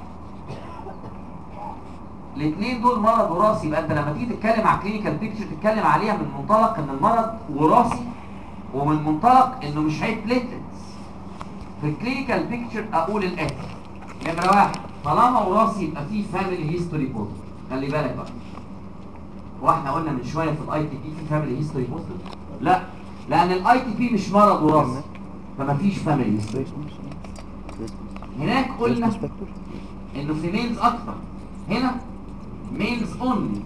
الاثنين دول مرض وراثي، يبقى انت لما تيجي تتكلم على كلينيكال بيكتشر تتكلم عليها من منطلق ان المرض وراثي، ومن منطلق انه مش عيب بليتلتس. في الكلينيكال بيكتشر اقول الاتي: نمره 1 طالما وراثي يبقى فيه فاميلي هيستوري بوزيتيف. خلي بالك بقى، واحنا قلنا من شويه في الاي تي بي في فاميلي هيستوري بوزيتيف؟ لا، لان الاي تي بي مش مرض وراثي فما فيش فاميلي هيستوري. هناك قلنا ريسك فاكتور. انه في ميلز اكتر، هنا ميلز اونلي.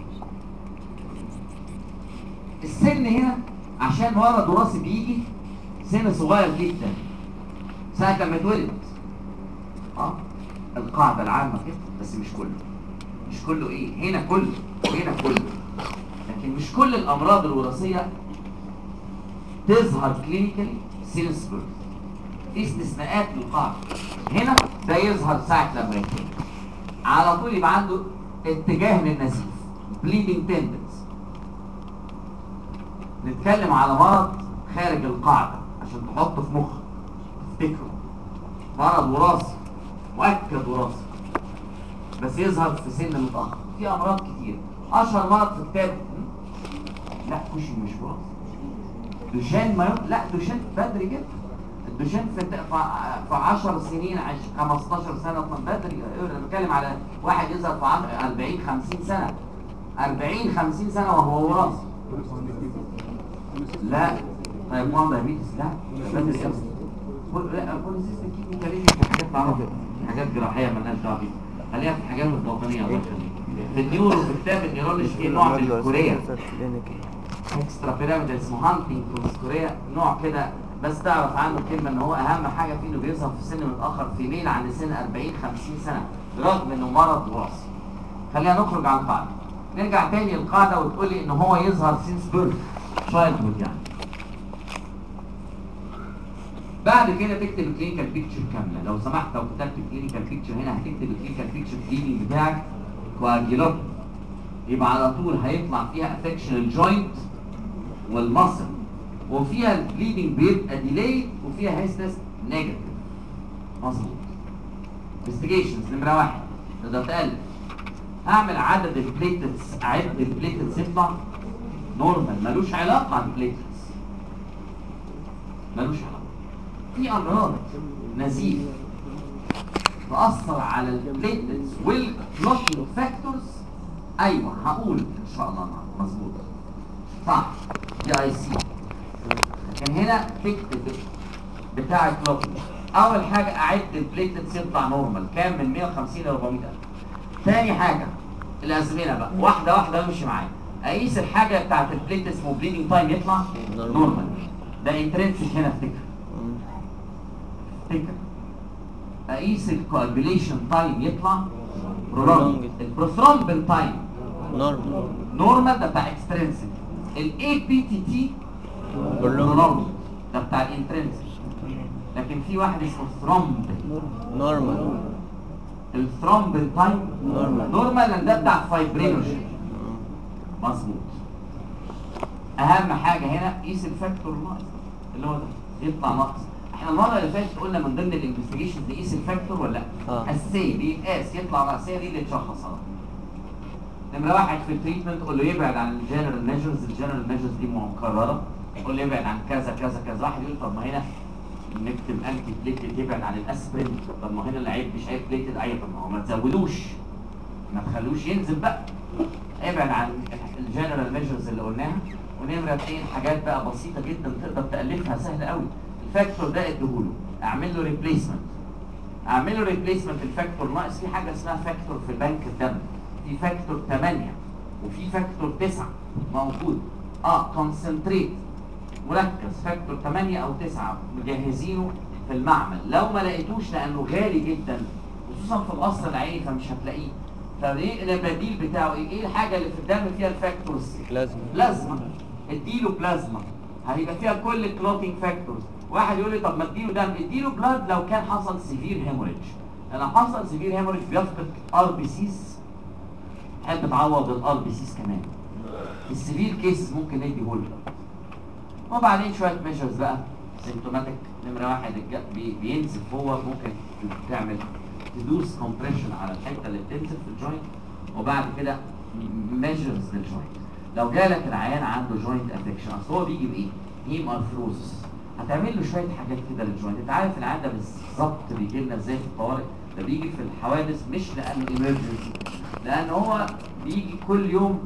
السن هنا عشان مرض وراثي بيجي سن صغير جدا ساعة لما اتولد. القاعدة العامة كده، بس مش كله. مش كله ايه؟ هنا كله وهنا كله. لكن مش كل الامراض الوراثية تظهر كلينيكالي سينس بيرث. في استثناءات للقاعدة. هنا ده يظهر ساعة لما يتولد. على طول يبقى عنده اتجاه للنزيف، bleeding tendency. نتكلم على مرض خارج القاعدة عشان تحطه في مخك تفتكره. مرض وراثي مؤكد وراثي بس يظهر في سن متأخر. في أمراض كتير. أشهر مرض في الكتاب لا كوشن مش وراثي. دوشان ما لا دوشان بدري جدا. الدوشان في 10 سنين 15 سنة بدري. أنا بتكلم على واحد يظهر في 40 50 سنة 40 50 سنة وهو وراثي. لا طيب مو دايابيتس لا بدري قوي. لا بوليسيستيك كيدني كاريزي حاجات معروفة، حاجات جراحية مالناش دعوة بيها. خليها في الحاجات الباطنية الله يخليك. في النيورو في كتاب النيورولوجي في نوع من الكوريا اكسترا بيراميدال اسمه هانتنجتونز كوريا، نوع كده بس تعرف عنه كلمة ان هو اهم حاجة فيه انه بيظهر في سن متأخر في ميل عند سن 40 50 سنة رغم انه مرض وراثي. خلينا نخرج عن القاعدة. نرجع تاني للقاعدة وتقول لي ان هو يظهر سينس بيرث تشايلد هود يعني. بعد كده تكتب الكلينيكال بيكتشر كامله. لو سمحت لو كتبت الكلينيكال بيكتشر هنا هتكتب الكلينيكال بيكتشر كلينينج بتاعك كواجيلوت، يبقى على طول هيطلع فيها افكشن الجوينت والمصل، وفيها البليدنج بيبقى ديلي، وفيها هيستس نيجاتيف. مظبوط. انفستيجيشنز نمره 1 تقدر تقلب. هعمل عدد البليتلتس، اعد البليتلتس يطلع نورمال ملوش علاقه بالبليتلتس. ملوش علاقه. في امراض نزيف تأثر على البليتلتس والكلوتينج فاكتورز. ايوه هقول ان شاء الله مظبوط صح دي اي سي. لكن هنا تكتب بتاع الكلوتينج. اول حاجه اعد البليتلتس يطلع نورمال كام من 150 ل 400 الف. ثاني حاجه الازمنه بقى واحده واحده امشي معايا. اقيس الحاجه بتاعت البليتلتس وبليدنج تايم يطلع نورمال. ده انترنسك هنا افتكر. اقيس الكوagulation تايم يطلع prolonged. البروثرومبين تايم نورمال ده بتاع اكسترنسك. الاي بي تي تي prolonged ده بتاع الانترنسك. لكن في واحد اسمه ثرومبين نورمال. الثرومبين تايم نورمال لان ده بتاع فايبرينوجين. مظبوط. اهم حاجه هنا قيس الفاكتور ناقص اللي هو ده يطلع ناقص. احنا المره اللي فاتت قلنا من ضمن الانفستيجيشنز نقيس الفاكتور ولا لا؟ اساسيه بيتقاس يطلع ناقصيه دي اللي تشخصها. نمره 1 في التريتمنت قول له يبعد عن الجنرال ميجرز. الجنرال ميجرز دي مكرره. قول له يبعد عن كذا كذا كذا. واحد يقول طب ما هنا نكتب انتي بليتد يبعد عن الاسبرين. طب ما هنا العيب مش عيب بليتد عيب. طب ما هو ما تزودوش ما تخلوش ينزل بقى. ابعد عن الجنرال ميجرز اللي قلناها. ونمره 2 حاجات بقى بسيطه جدا تقدر تالفها سهله قوي. الفاكتور ده اديهوله اعمل له ريبليسمنت. اعمل له ريبليسمنت الفاكتور ناقص. في حاجه اسمها فاكتور في بنك الدم. في فاكتور 8 وفي فاكتور 9 موجود. كونسنتريت مركز فاكتور 8 او 9 مجهزينه في المعمل. لو ما لقيتوش لانه غالي جدا خصوصا في القصر العيني فمش هتلاقيه. طب ايه البديل بتاعه ايه؟ ايه الحاجه اللي في الدم فيها الفاكتورز؟ بلازما. اديله بلازما هيبقى فيها كل الكلوتينج فاكتورز. واحد يقول لي طب ما اديله دم. اديله بلاد لو كان حصل سيفير هيموريدج. لما حصل سيفير هيموريدج بيفقد ار بي سيز. تحب تعوض الار بي سيز كمان. السيفير كيسز ممكن ندي هول. وبعدين شويه ميجرز بقى سيمتوماتيك. نمره 1 بينزف هو ممكن تعمل تدوس كومبريشن على الحته اللي بتنزف في الجوينت. وبعد كده ميجرز للجوينت. لو جالك العيان عنده جوينت افكشن اصل هو بيجي بايه؟ هيم ارثروسس. هتعمل له شويه حاجات كده للجوينت. انت عارف العيان ده بالظبط بيجي لنا ازاي في الطوارئ؟ ده بيجي في الحوادث مش لانه ايمرجنسي لان هو بيجي كل يوم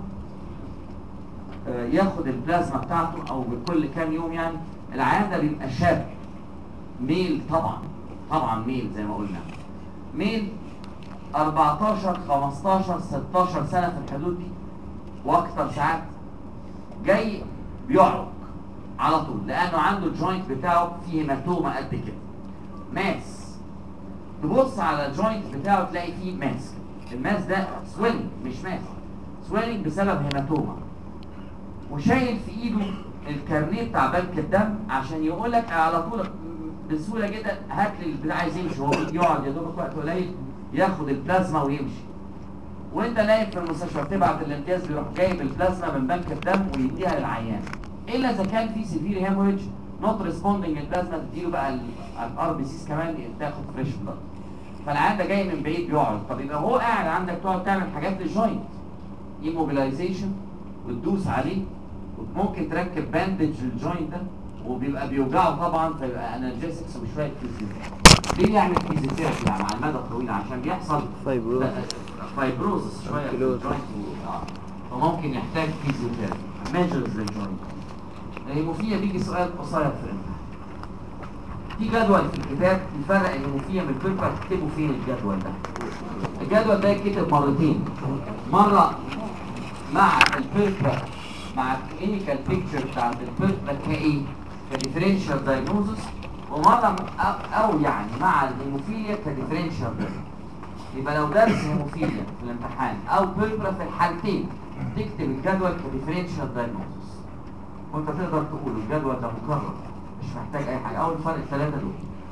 ياخد البلازما بتاعته او بكل كام يوم يعني. العيان ده بيبقى شاب ميل طبعا ميل زي ما قلنا. ميل 14 15 16 سنه في الحدود دي واكتر ساعات، جاي بيعرق على طول لانه عنده الجوينت بتاعه فيه هيماتوما قد كده، ماس. تبص على الجوينت بتاعه تلاقي فيه ماس، الماس ده سويلنج مش ماس، سويلنج بسبب هيماتوما، وشايل في ايده الكارنيه بتاع بنك الدم عشان يقول لك على طول بسهوله جدا هات لي البتاع، عايز يمشي، هو يقعد يا دوبك وقت قليل ياخد البلازما ويمشي. وانت نايم في المستشفى بتبعت الامتياز بيروح جايب البلازما من بنك الدم ويديها للعيان، الا اذا كان في سيفير هيموريدج نوت ريسبوندنج البلازما تديله بقى الار بي سيز كمان تاخد فريش بلاد. فالعيان ده جاي من بعيد بيقعد، طب يبقى هو قاعد عندك تقعد تعمل حاجات للجوينت، ايموبيلايزيشن وتدوس عليه، وممكن تركب باندج للجوينت ده وبيبقى بيوجعه طبعا، فيبقى انالجيسكس وشويه فيزيوثيرابي. ليه يعمل فيزيوثيرابي على المدى الطويل؟ عشان بيحصل فايبروزس شويه في الجوينت، فممكن يحتاج فيزيوثيرابي ميجرز للجوينت. الهيموفيليا بيجي سؤال قصير في الامتحان. في جدول في الكتاب يفرق الهيموفيليا من البيربر، تكتبوا فين الجدول ده؟ الجدول ده يتكتب مرتين، مره مع البيربر مع الكلينيكال بيكتشر بتاعت البيربر كايه؟ كديفرنشال دايجنوزس، ومره او يعني مع الهيموفيليا كديفرنشال دايجنوزس. يبقى لو درس هيموفيليا في الامتحان او بيربر في الحالتين تكتب الجدول كديفرنشال دايجنوزس، وانت تقدر تقول الجدول ده مكرر مش محتاج اي حاجه. اول فرق الثلاثه دول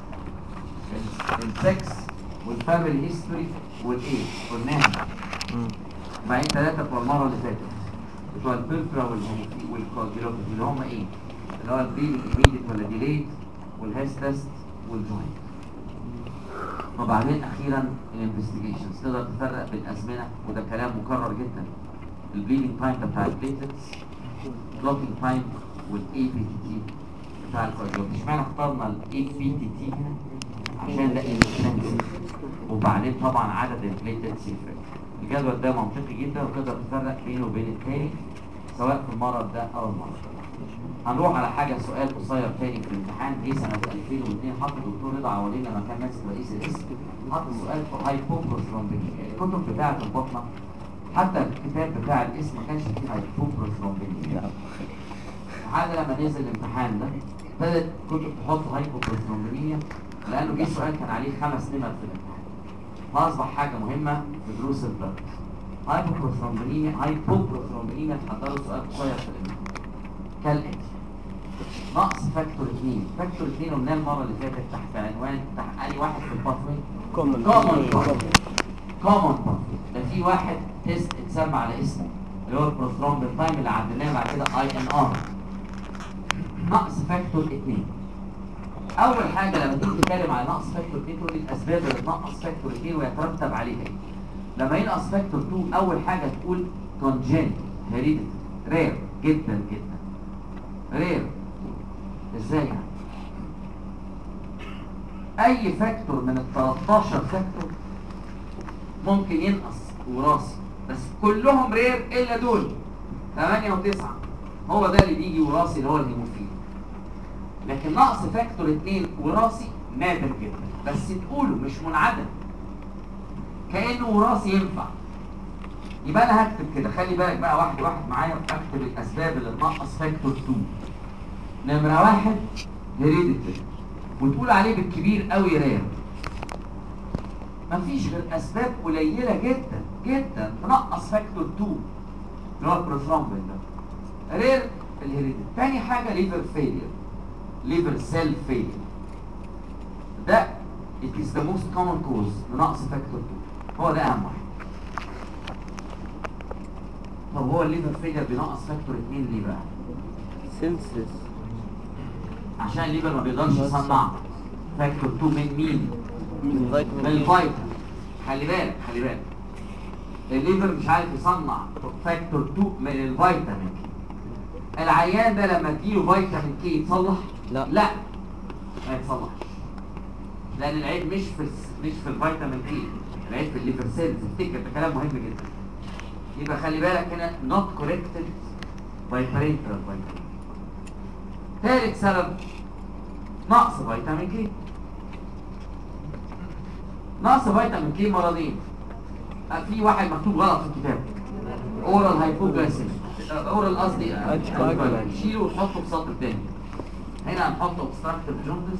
السكس والفاميلي هيستوري والايه قلناها، وبعدين ثلاثه بتوع المره اللي فاتت بتوع البيربرا والكارديولوجي اللي هم ايه؟ اللي هو البريدنج ايميديت ولا ديليت والهيس تيست والجوينت. وبعدين اخيرا الانفستيجيشنز، تقدر تفرق بين ازمنه، وده كلام مكرر جدا، البليدنج تايم بتاع البليتلتس، كلوتينج تايم، والاي بي تي تي بتاع الكارديولوجي. اشمعنى اخترنا الاي بي تي تي هنا؟ عشان ده انسنسيف، وبعدين طبعا عدد البليتلتس يفرق. الجدول ده منطقي جدا وتقدر تفرق بينه وبين التاني سواء في المرض ده او المرض. هنروح على حاجه سؤال قصير تاني في الامتحان. دي سنه 2002 حط الدكتور رضا عوالين لما كان ماسك رئيس القسم، حط سؤال في هايبوبروثرومبينيا. الكتب بتاعه البطنه حتى الكتاب بتاع الاسم ما كانش فيه هايبوبروثرومبينيا. هذا لما نزل الامتحان ده ابتدت كتب تحط هايبوبروثرومبينيا لانه جه سؤال كان عليه 5 نمر في الامتحان، فاصبح حاجه مهمه في دروس البطن. هايبوبروثرومبينيا تحضروا سؤال قصير في الامتحان كالاتي: نقص فاكتور 2. فاكتور 2 قلناه المره اللي فاتت تحت عنوان اي واحد في الباثوي؟ كومن باثوي. ده في واحد تيست اتسمى على اسمه اللي هو البروثرومبين تايم اللي عديناه بعد كده INR. نقص فاكتور 2. اول حاجه لما تيجي تتكلم عن نقص فاكتور 2 تقول لي الاسباب اللي تنقص فاكتور 2 ويترتب عليها ايه. لما ينقص فاكتور 2 اول حاجه تقول congenital hereditary رير جدا جدا. رير ازاي يعني؟ اي فاكتور من ال 13 فاكتور ممكن ينقص وراثي، بس كلهم رير الا دول 8 و9، هو ده اللي بيجي وراثي اللي هو الهيموفيليا. لكن نقص فاكتور 2 وراثي نادر جدا، بس تقوله مش منعدم كانه وراثي ينفع. يبقى انا هكتب كده، خلي بالك بقى واحد واحد معايا، اكتب الاسباب اللي تنقص فاكتور 2. نمره 1 هيريديتري، وتقول عليه بالكبير قوي رير. مفيش غير اسباب قليله جدا جدا تنقص فاكتور 2 اللي هو البروثرومبين ده رير الهيريديتري. تاني حاجه ليفر فيلير، ليفر سيل فيلير، ده it is the most common cause لنقص فاكتور 2، هو ده اهم واحد. طب هو الليفر فيلير بينقص فاكتور 2 ليه بقى؟ سينسس، عشان الليفر ما بيقدرش يصنع فاكتور 2 من مين؟ من الفيتامين. خلي بالك الليفر مش عارف يصنع فاكتور 2 من الفيتامين. العيان ده لما تديله فيتامين كي يتصلح؟ لا ما يتصلحش، لان العيب مش في الفيتامين كي، العيب في الليفر سيلز. افتكر ده كلام مهم جدا. يبقى خلي بالك هنا not corrected by parenteral vitamin. ثالث سبب نقص فيتامين كي. نقص فيتامين كي مرضين. في واحد مكتوب غلط في الكتاب، اورال هايبوجلايسيميا، اورال قصدي شيله وحطه في سطر تاني. هنا هنحط اوبستراكتيف جوندس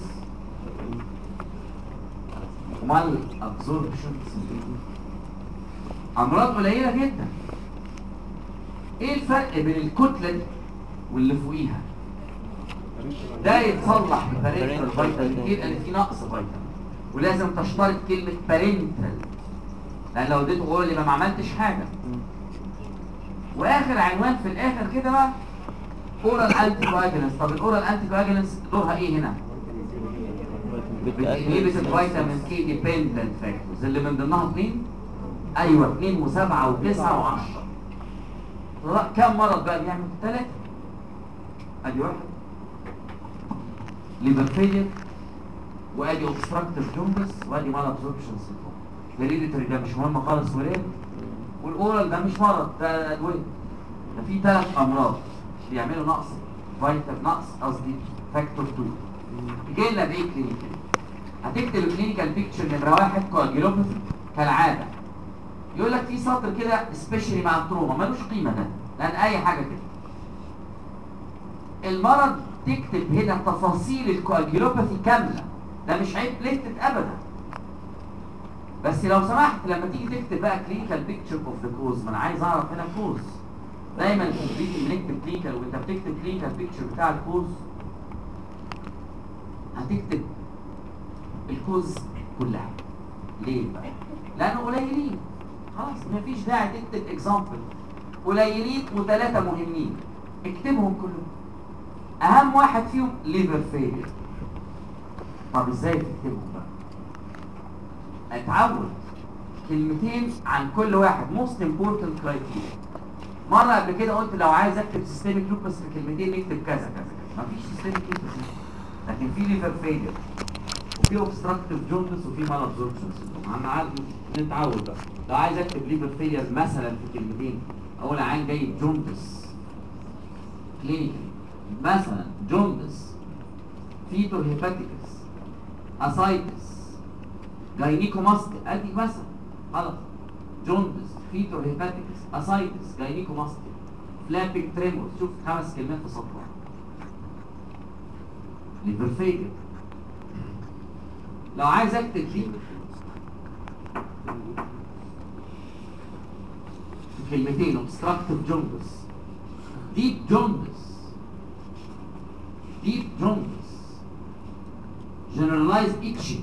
ومال ابزوربشن سيندروم. امراض قليله جدا. ايه الفرق بين الكتله دي واللي فوقيها؟ ده يتصلح ببارنتال فيتامين كي لان في نقص فيتامين، ولازم تشترط كلمه بارنتال، لان لو اديته اورال يبقى ما عملتش حاجه. واخر عنوان في الاخر كده بقى اورال انتي كواجولانس. طب الاورال انتي كواجولانس دورها ايه هنا؟ بتنهبت الفيتامين كي ديبندنت فاكتورز اللي من ضمنها 2. ايوه 2 و7 و9 و10. كم مرض بقى بيعمل 3؟ ادي واحد ليفر فيلير، وادي اوبستراكتيف جوندس، وادي مال ابزوربشن سيندروم. الهيريديتري ده مش مهم خالص وليه، والاورال ده مش مرض، ده ادويه. ده في 3 امراض بيعملوا نقص فيتامين، نقص قصدي فاكتور 2. يجي لنا بايه كلينيكال؟ هتكتب الكلينيكال بيكتشر نمره 1 كواجيلوباثي كالعاده. يقول لك في سطر كده سبيشالي مع التروما، ملوش قيمه ده لان اي حاجه كده. المرض تكتب هنا تفاصيل الكواجيلوباثي كامله، ده مش عيب ليتد ابدا. بس لو سمحت لما تيجي تكتب بقى كلينيكال بيكتشر اوف ذا كوز، ما انا عايز اعرف هنا كوز. دايما بنكتب كلينيكال، وانت بتكتب كلينيكال بيكتشر بتاع الكوز هتكتب الكوز كلها. ليه بقى؟ لانه قليلين، خلاص مفيش داعي تكتب اكزامبل. قليلين و3 مهمين، اكتبهم كلهم. اهم واحد فيهم ليفر فيلير. طب ازاي تكتبهم بقى؟ اتعود كلمتين عن كل واحد، موست امبورتنت كرايتيريا. مره قبل كده قلت لو عايز اكتب سيستميك لوبس في كلمتين نكتب كذا كذا كذا. مفيش سيستميك لوبس، لكن في ليفر فيلير وفي اوبستراكتيف جوندس وفي مال ابزوربشن سيندروم. نتعود بقى. لو عايز اكتب ليفر فيلير مثلا في كلمتين، اقول عين جاي جوندس كلينيكال، مثلا جوندس، فيتور هيباتيكس، اسايتس، جاينيكوماستيا، ادي مثلا خلاص. جوندس، فيتور هيباتيكس، اسايتس، جاينيكوماستيا، فلابيك تريمورز. شوف 5 كلمات في سطر واحد. ليفر فيلير. لو عايز اكتب دي كلمتين، obstructive jaundice، deep jaundice، deep jaundice، generalized itching،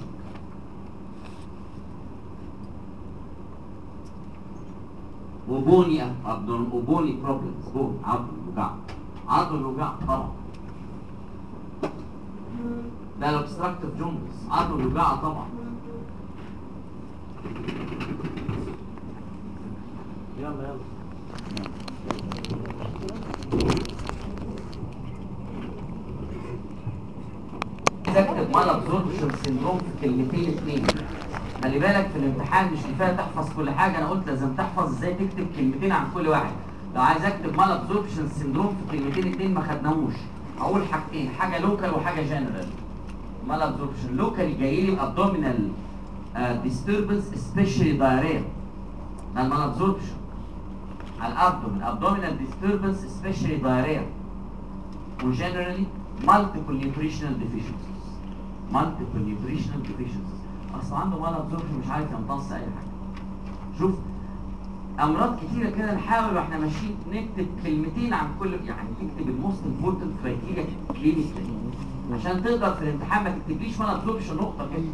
وبوني ابدون، وبوني بروبلمز، بون عضل الوجع، عضل الوجع طبعا. ده الاوبستراكتيف جوندس، عضل الوجع طبعا. يلا اكتب مال ابزوربشن سيندروم في كلمتين 2. خلي بالك في الامتحان مش كفايه تحفظ كل حاجه، انا قلت لازم تحفظ ازاي تكتب كلمتين عن كل واحد. لو عايز اكتب مال ابزوربشن سيندروم في كلمتين 2 ما خدناهوش. اقول حاجتين، حاجه لوكال وحاجه جنرال. مال ابزوربشن لوكال جاي لي ابدومينال ديستربنس سبيشالي دايريا، ده المال ابزوربشن على الابدومين، ابدومينال ديستربنس سبيشالي دايريا. وجنرالي مالتيبل نيوتريشنال ديفيشنسيز، مالتيبل نيوتريشنال ديفيشنسيز. اصل عنده مال ابزوربشن مش عارف يمتص اي حاجه. شوف امراض كتيره كده، نحاول واحنا ماشيين نكتب كلمتين عن كل، يعني تكتب الموست امبورتنت كرايتيريا كلينيكال عشان تقدر في الامتحان ما تكتبليش مال ابزوربشن نقطه كده.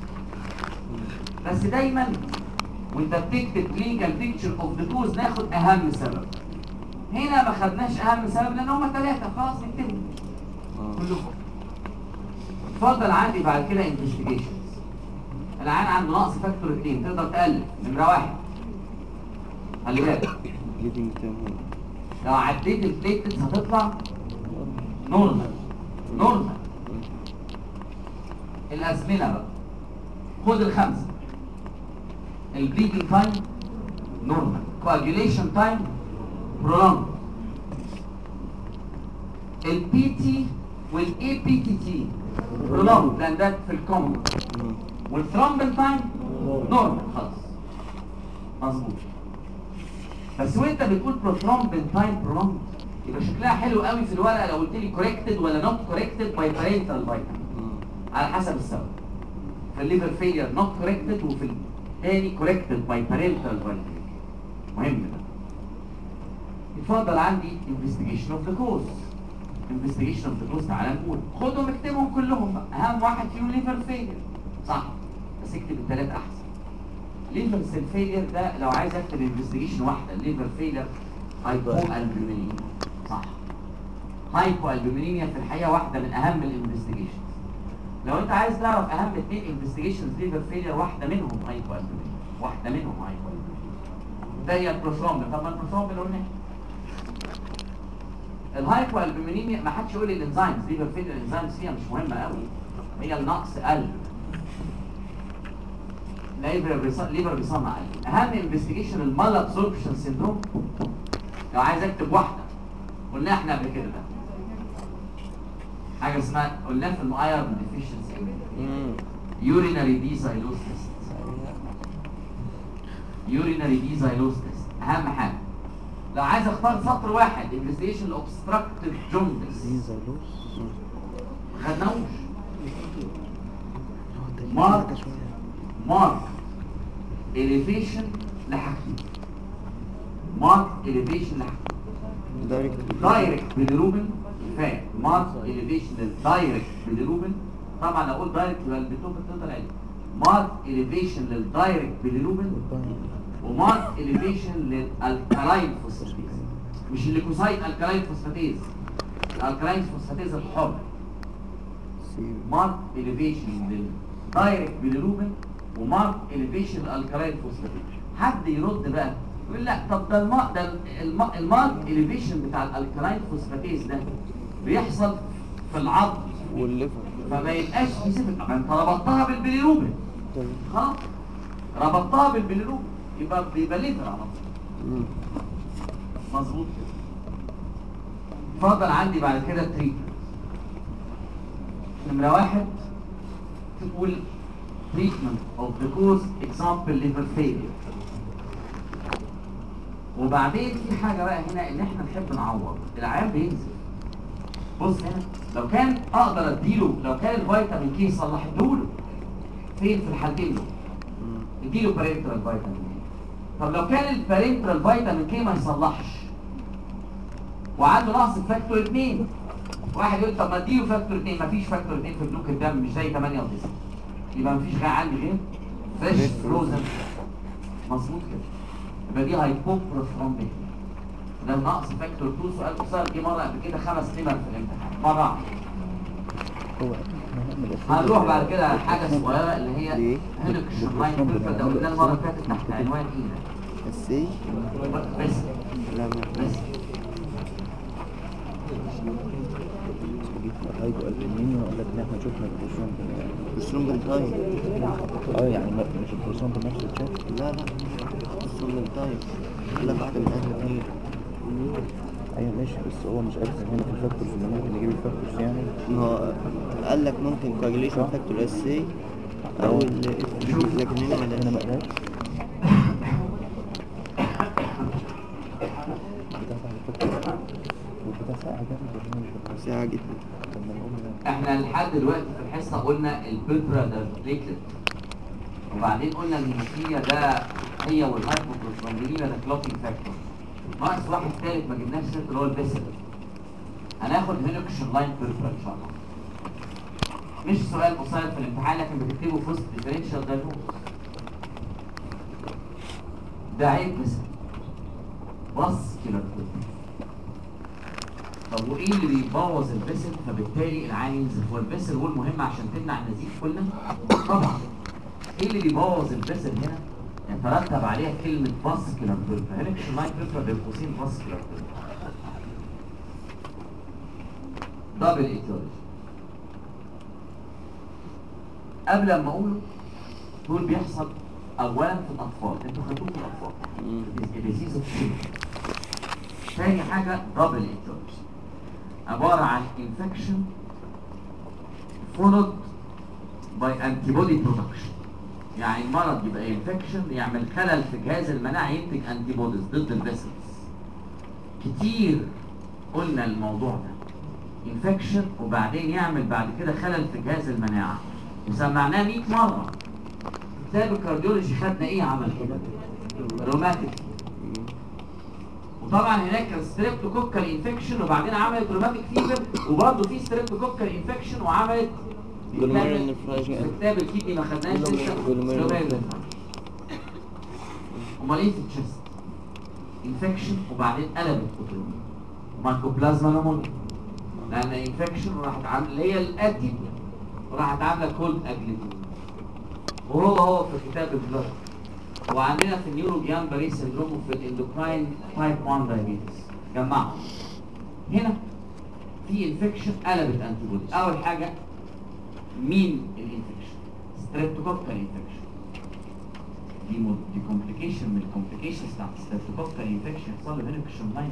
بس دايما وانت بتكتب كلينيكال بيكتشر اوف ذا كوز ناخد اهم سبب. هنا ما خدناش اهم سبب لان هم 3، خلاص نكتبهم كلهم. اتفضل. عندي بعد كده انفستيجيشنز. العيان عنده نقص فاكتور 2، تقدر تقلب. نمره 1 خلي بالك لو عديت البليتلتس هتطلع نورمال. نورمال. الازمنه بقى خد ال5. البليدنج تايم نورمال، كواجيوليشن تايم برولونج، البي تي والاي بي تي تي برولونج لان ده في الكومن، والثرومبين تايم نورمال خلاص مظبوط. بس وانت بتقول بروثرومبين تايم برولونج يبقى شكلها حلو قوي في الورقه لو قلت لي كوريكتد ولا نوت كوريكتد باي بارنتال فيتامين على حسب السبب. في الليفر فيلير نوت كوريكتد وفي الثاني كوريكتد باي بارنتال فيتامين. مهم ده. اتفضل عندي انفستيجيشن اوف ذا كوز. انفستيجيشن اوف ذا كوز تعالى نقول خدهم اكتبهم كلهم بقى. اهم واحد فيهم ليفر فيلير صح بس اكتب الثلاث احسن. ليفر سيل فيلير ده لو عايز اكتب انفستيجيشن واحده ليفر فيلير هايبو البومينيميا صح. هايبو البومينيميا في الحقيقه واحده من اهم الانفستيجيشنز. لو انت عايز تعرف اهم اثنين انفستيجيشنز ليفر فيلير واحده منهم هايبو البومينيميا واحده منهم هايبو البومينيميا. ده هي البروثرومبين. طب ما البروثرومبين قلنا الهايبو البومينيميا ما حدش يقول لي الانزيمز ليفر فيلير الانزيمز فيها مش مهمه قوي. هي النقص قلب ليفر بيصنع قلب. اهم انفستيجيشن المال ابسوربشن سيندروم. لو عايز اكتب واحده قلناها احنا قبل كده ده حاجه اسمها قلناها في الايرون ديفيشنسي يورينري ديزايلوز تيست. يورينري ديزايلوز تيست اهم حاجه. لو عايز اختار سطر واحد انفستيجيشن اوبستراكتيف جوندس ديزايلوز ما خدناهوش. مارك elevation لحاجتين. مارك elevation لحاجتين. دايركت بالروبن فاهم. مارك elevation للدايركت بالروبن. طبعا اقول دايركت يبقى البيتوبن تفضل عادي. مارك elevation للدايركت بالروبن ومارك elevation للالكالاين فوسفاتيز مش الليكوسايد الكالاين فوسفاتيز. الالكالاين فوسفاتيز الحر. مارك elevation للدايركت بالروبن ومارك اليفيشن الالكالاين فوسفاتيز. حد يرد بقى يقول لا طب ده المارك اليفيشن بتاع الالكالاين فوسفاتيز ده بيحصل في العظم والليفر فما يبقاش سبيسيفيك. انت ربطتها بالبيليروبين خلاص ربطتها بالبيليروبين يبقى ليفر على طول مظبوط كده. اتفضل عندي بعد كده التريتمنت. نمره واحد تقول treatment of the cause example liver failure. وبعدين في حاجه بقى هنا ان احنا نحب نعوض. العيان بينزل بص هنا لو كان اقدر اديله لو كان الفيتامين كي صلحته له فين في الحالتين دول اديله بارنترال فيتامين كي. طب لو كان البارنترال فيتامين كي ما يصلحش وعنده نقص فاكتور 2 واحد يقول طب ما اديله فاكتور 2 مفيش فاكتور 2 في بلوك الدم مش زي 8 و 9 يبقى مفيش غير عندي غير فريش فروزن مظبوط كده. يبقى دي هايبوبروثرومبين ده نقص فاكتور 2. سؤال قصير جه مره قبل كده 5 نمر في الامتحان مره هنروح بعد كده على حاجه صغيره اللي هي هيلوكس لاين بيرفكت ده قلنا المره اللي فاتت تحت عنوان ايه السي بس لا بس هايبو البومينيميا وقال لك ان احنا شفنا البروثرومبين تايب يعني مش البروثرومبين نفس الشكل. لا البروثرومبين تايب قال لك واحده من الاثنين. ايوه ماشي بس هو مش قال هنا في الفاكتورز اللي ممكن نجيب الفاكتورز يعني هو قال لك ممكن كوجليشن فاكتور اس سي او لكن هنا ما قالش ساعة جدا. احنا لحد دلوقتي في الحصه قلنا البيترا ده بليكلت وبعدين قلنا الميثيليا ده هي والهايبوبروثرومبين ده كلوتينج فاكتور. ناقص واحد ثالث ما جبناش سيرته اللي هو البيسل. هناخد هيلوكشن لاين بيرفكت ان شاء الله. مش سؤال قصير في الامتحان لكن بتكتبه في وسط ديفرنشال دايجنوز. ده عيب بس كده. طب وايه اللي بيبوظ البسل فبالتالي العين ينزل؟ هو البسل هو المهم عشان تمنع النزيف كله؟ طبعا. ايه اللي بيبوظ البسل هنا؟ يترتب عليها كلمه فاسكولار بيرفا. هيلوكشن لاين بيرفا بين قوسين فاسكولار بيرفا. دبل ايتيولوجي. قبل ما اقوله دول بيحصل اولا في الاطفال. انتوا خدتوه في الاطفال. ديزيز اوف ثاني حاجه دبل ايتيولوجي عباره عن infection followed by antibody production. يعني المرض يبقى انفكشن يعمل خلل في جهاز المناعه ينتج انتي بوديز ضد الفيسلز. كتير قلنا الموضوع ده انفكشن وبعدين يعمل بعد كده خلل في جهاز المناعه وسمعناه 100 مره. كتاب الكارديولوجي خدنا ايه عمل كده؟ روماتيك. وطبعا هناك كان ستريبتوكوكال انفكشن وبعدين عملت روماتيك فيفر وبرضه في ستريبتوكوكال انفكشن وعملت في كتاب الكيدني ما خدناش لسه جلوميرولو. امال ايه في التشست؟ انفكشن وبعدين قلبت اوتومي مايكوبلازما نمونيا لان انفكشن وراحت عامله اللي هي الاتي وراحت عامله كولد اجليتين وهو في كتاب البلاد. وعندنا في النيورو جيان باري سندروم وفي الاندوكراين تايب 1 دايابيتس جمعهم. هنا في انفكشن قلبت انتي بودي. اول حاجه مين الانفكشن؟ ستريبتوكوكال انفكشن. دي كومبليكيشن من الكومبليكيشنز بتاعت ستريبتوكوكال انفكشن يحصل له هينكشن لاين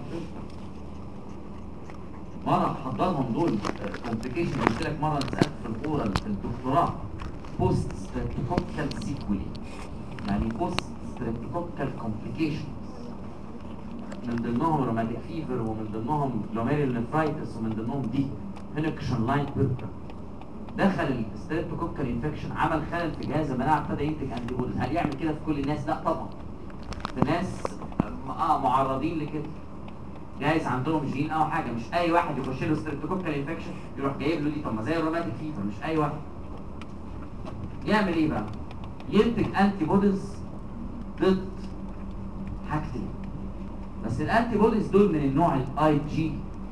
مرة حضرهم دول كومبليكيشن. قلت لك مرة سألت في الاورال في الدكتوراه بوست ستريبتوكوكال سيكولي يعني بوست ستريبتوكوكال كومبليكيشن من ضمنهم روماتيك فيفر ومن ضمنهم جلوميريال نفرايتس ومن ضمنهم دي هينكشن لاين بيركر. دخل الستريبتوكوكال انفكشن عمل خلل في جهاز المناعه ابتدى ينتج انتي بوديز. هل يعمل كده في كل الناس؟ لا طبعا. في ناس معرضين لكده جايز عندهم جين او حاجه. مش اي واحد يخش له ستريبتوكوكال انفكشن يروح جايب له دي. طب ما زي الروماتيك فيفر مش اي واحد. يعمل ايه بقى؟ ينتج انتي بوديز ضد حاجتين بس. الانتي بوديز دول من النوع الاي جي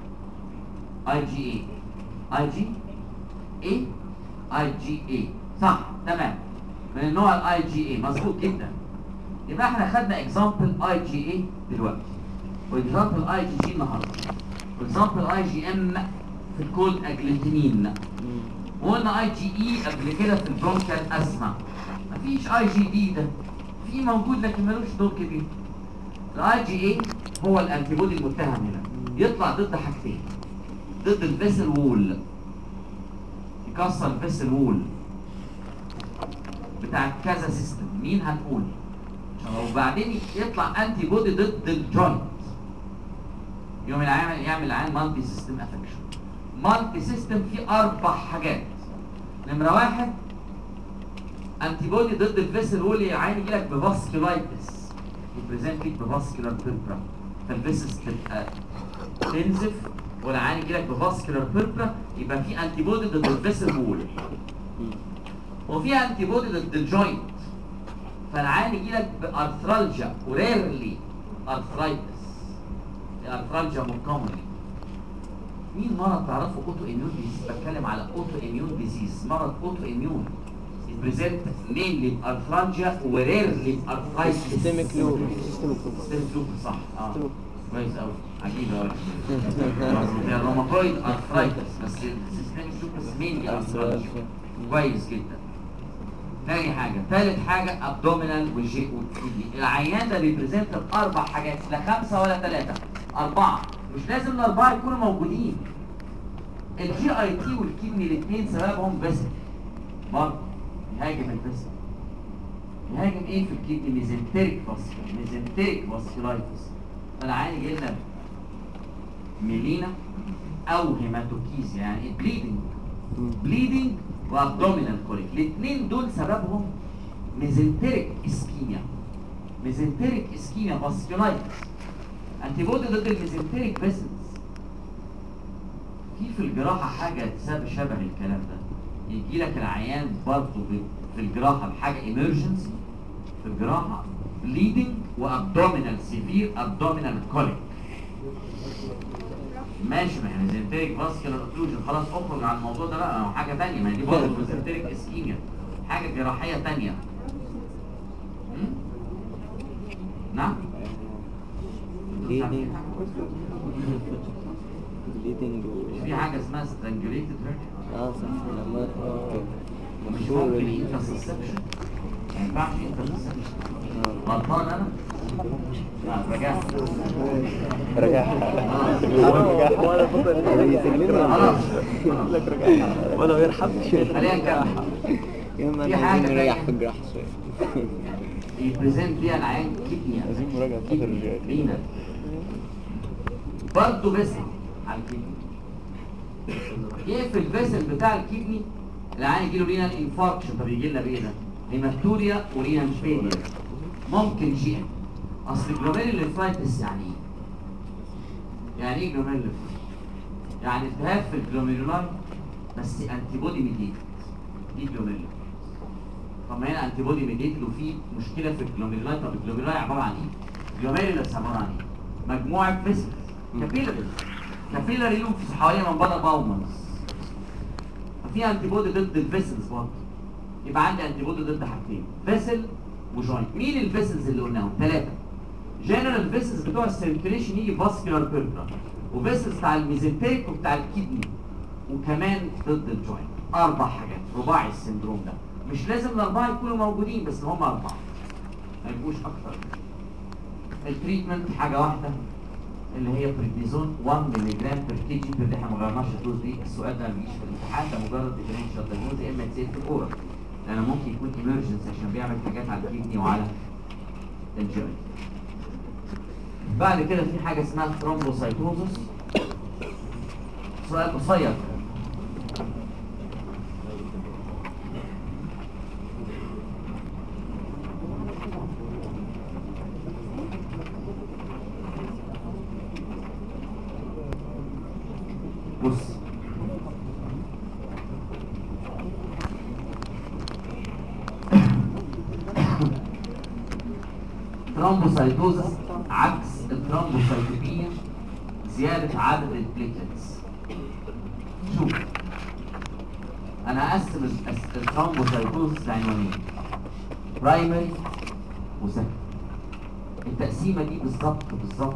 اي صح تمام من النوع الاي جي اي مظبوط جدا. يبقى احنا خدنا اكزامبل اي جي اي دلوقتي واكزامبل اي جي جي النهارده واكزامبل اي جي ام في الكولد اجلوتينين. وقلنا اي جي اي قبل كده في البرونكال اسما. مفيش اي جي دي ده في موجود لكن ملوش دور كبير. الاي جي اي هو الانتي بودي المتهم هنا يطلع ضد حاجتين. ضد الفيسل وول يكسر الفيسل وول بتاع كذا سيستم. مين هنقول؟ وبعدين يطلع انتي بودي ضد الجوينت يوم يعمل العين مالتي سيستم افكشن. مالتي سيستم فيه 4 حاجات. نمره 1 انتي بودي ضد الفيسل وول العين يجي لك بفاسكولايتس يبريزنت ليك بفاسكولار بيربرا فالفيسلز تبقى تنزف والعين يجي لك بفاسكولار بيربرا يبقى في انتي بودي ضد الفيسل وول. وفي انتي بودي ضد الجوينت فالعين يجي لك بارثرالجيا وريرلي ارثرايتس. الارثرالجيا مونكومنلي. مين مرض تعرفه اوتو اميون ديزيز؟ بتكلم على اوتو اميون ديزيز. مرض اوتو اميون بريزنت مينلي بارثرالجيا وريرلي ارثرايتس. سيستميك لوب صح كويس قوي عجيبه قوي. هي الروماتويد ارثرايتس بس سيستميك لوبس مينلي ارثرالجيا. كويس جدا. تاني حاجة، تالت حاجة ابدومينال وجي والكيدني. العيان ده بيبريزنت 4 حاجات لا 5 ولا 3 4. مش لازم ال4 يكونوا موجودين. الجي اي تي والكيدني الاثنين سببهم فيسل برضه يهاجم الفيسل. يهاجم ايه في الكيدني؟ ميزنتريك فاسكولايتس. فالعيان يجي لنا ميلينا او هيماتوكيز يعني بليدنج وابدومينال كوليك. الاثنين دول سببهم ميزنتريك اسكيميا فاسكولايتس. انتي بودي ضد الميزنتريك فيسلز. في الجراحه حاجه شبه الكلام ده. يجي لك العيان برضه في الجراحه بحاجه ايمرجنسي في الجراحه بليدنج وابدومينال سيفير ابدومينال كوليك. ماشي ما هي ميزنتريك فاسكولار اوكلوجن خلاص اخرج عن الموضوع ده بقى. حاجه ثانيه ما دي برضه ميزنتريك اسكيميا حاجه جراحيه ثانيه. نعم بليدنج في حاجه اسمها سترانجوليتد هيرنيا. صح لما مش ممكن انترسبشن ما ينفعش انترسبشن. غلطان انا؟ لا رجعت ولا فضل يسجلنا خلاص لك رجعها ولا يرحمش. خلينا نكمل. يوم في انا حاجة عايزين نريح تانية. في الجراحة شوية. يبريزنت بيها العين كدني، عايزين مراجعة فترة الرئة. رينا برضه فيسل على الكدني. يقفل الفيسل بتاع الكدني العين يجيله رينال انفاركشن. طب يجي لنا بايه ده؟ هيماتوريا ورينال فيلير. ممكن جي ام. اصل جلوميرولوفايتس يعني ايه؟ يعني ايه جلوميرولوفايتس؟ يعني التهاب في الجلوميرولاي بس انتي بودي ميديت. دي جلوميرولوفايتس. طب ما هنا انتي بودي ميديت وفي مشكله في الجلوميرولاي. طب الجلوميرولاي عباره عن ايه؟ جلوميرولس عباره عن ايه؟ مجموعه فيسلز كابيلاري لوبس حوالين من بره باومنز. ففي انتي بودي ضد الفيسلز برضه. يبقى عندي انتي بودي ضد حاجتين، فيسل وجوينت. مين الفيسلز اللي قلناهم؟ 3. جنرال فيسلز بتوع السيركيليشن يجي فاسكولار بيربرا، وفيسلز بتاع الميزنتريك وبتاع الكدني، وكمان ضد الجوينت. 4 حاجات، رباعي السندروم ده. مش لازم الاربعه يكونوا موجودين، بس هم 4 ما يبقوش اكتر. التريتمنت حاجه واحده اللي هي بريدنيزون 1 مللي جرام بير كي جي اللي احنا ما غيرناش الدوز دي. السؤال ده ما بيجيش في الامتحان، ده مجرد ديفرنشال دايجنوز يا اما تسيب في الاورال، لانه ممكن يكون ايمرجنسي عشان بيعمل حاجات على الكدني وعلى الجوينت. بعد كده في حاجه اسمها ثرومبوسايتوزس. سؤال قصير. بص، ثرومبوسايتوزس عكس الثرومبوسايتوبينيا زيادة عدد البليتلتس. شوف، أنا هقسم الثرومبوسايتوزس لعنوانين، برايمري وسكندري. التقسيمة دي بالظبط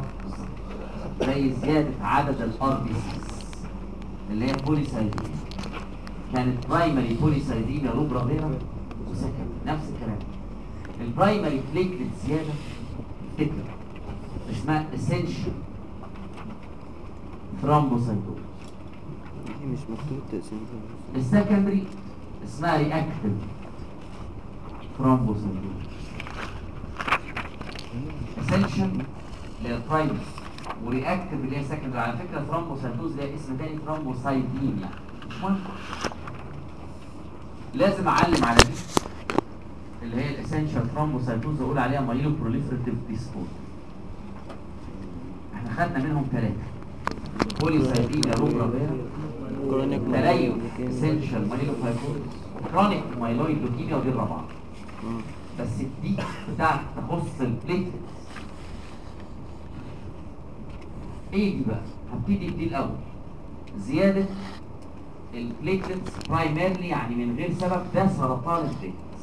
زي زيادة عدد الار بي سيز اللي هي بوليسايديميا. كانت برايمري بوليسايديميا روبرا فيرا، وسكندري نفس الكلام. البرايمري بليتلت زيادة فكرة اسمها اسينشال ثرومبوسايتوز. دي مش مكتوب تقسيم. السكندري اسمها رياكتيف ثرومبوسايتوز. اسينشال اللي هي البرايمري، ورياكتيف اللي هي سكندري. على فكره ثرومبوسايتوز ليها اسم تاني ثرومبوسايتيميا، مش مهم. لازم اعلم على دي اللي هي الاسينشال ثرومبوسايتوز، اقول عليها مايلو بروليفريتيف ديسوردر. احنا خدنا منهم 3، بوليسايتيميا روبرا فيرا، تليف اسينشال مايلو فايبروزس، كرونيك مايلويد لوكيميا، ودي الرابعه. بس دي بتاعت تخص البليتلتس. ايه دي بقى؟ هبتدي بدي الاول. زياده البليتلتس برايمرلي يعني من غير سبب، ده سرطان البليتلتس.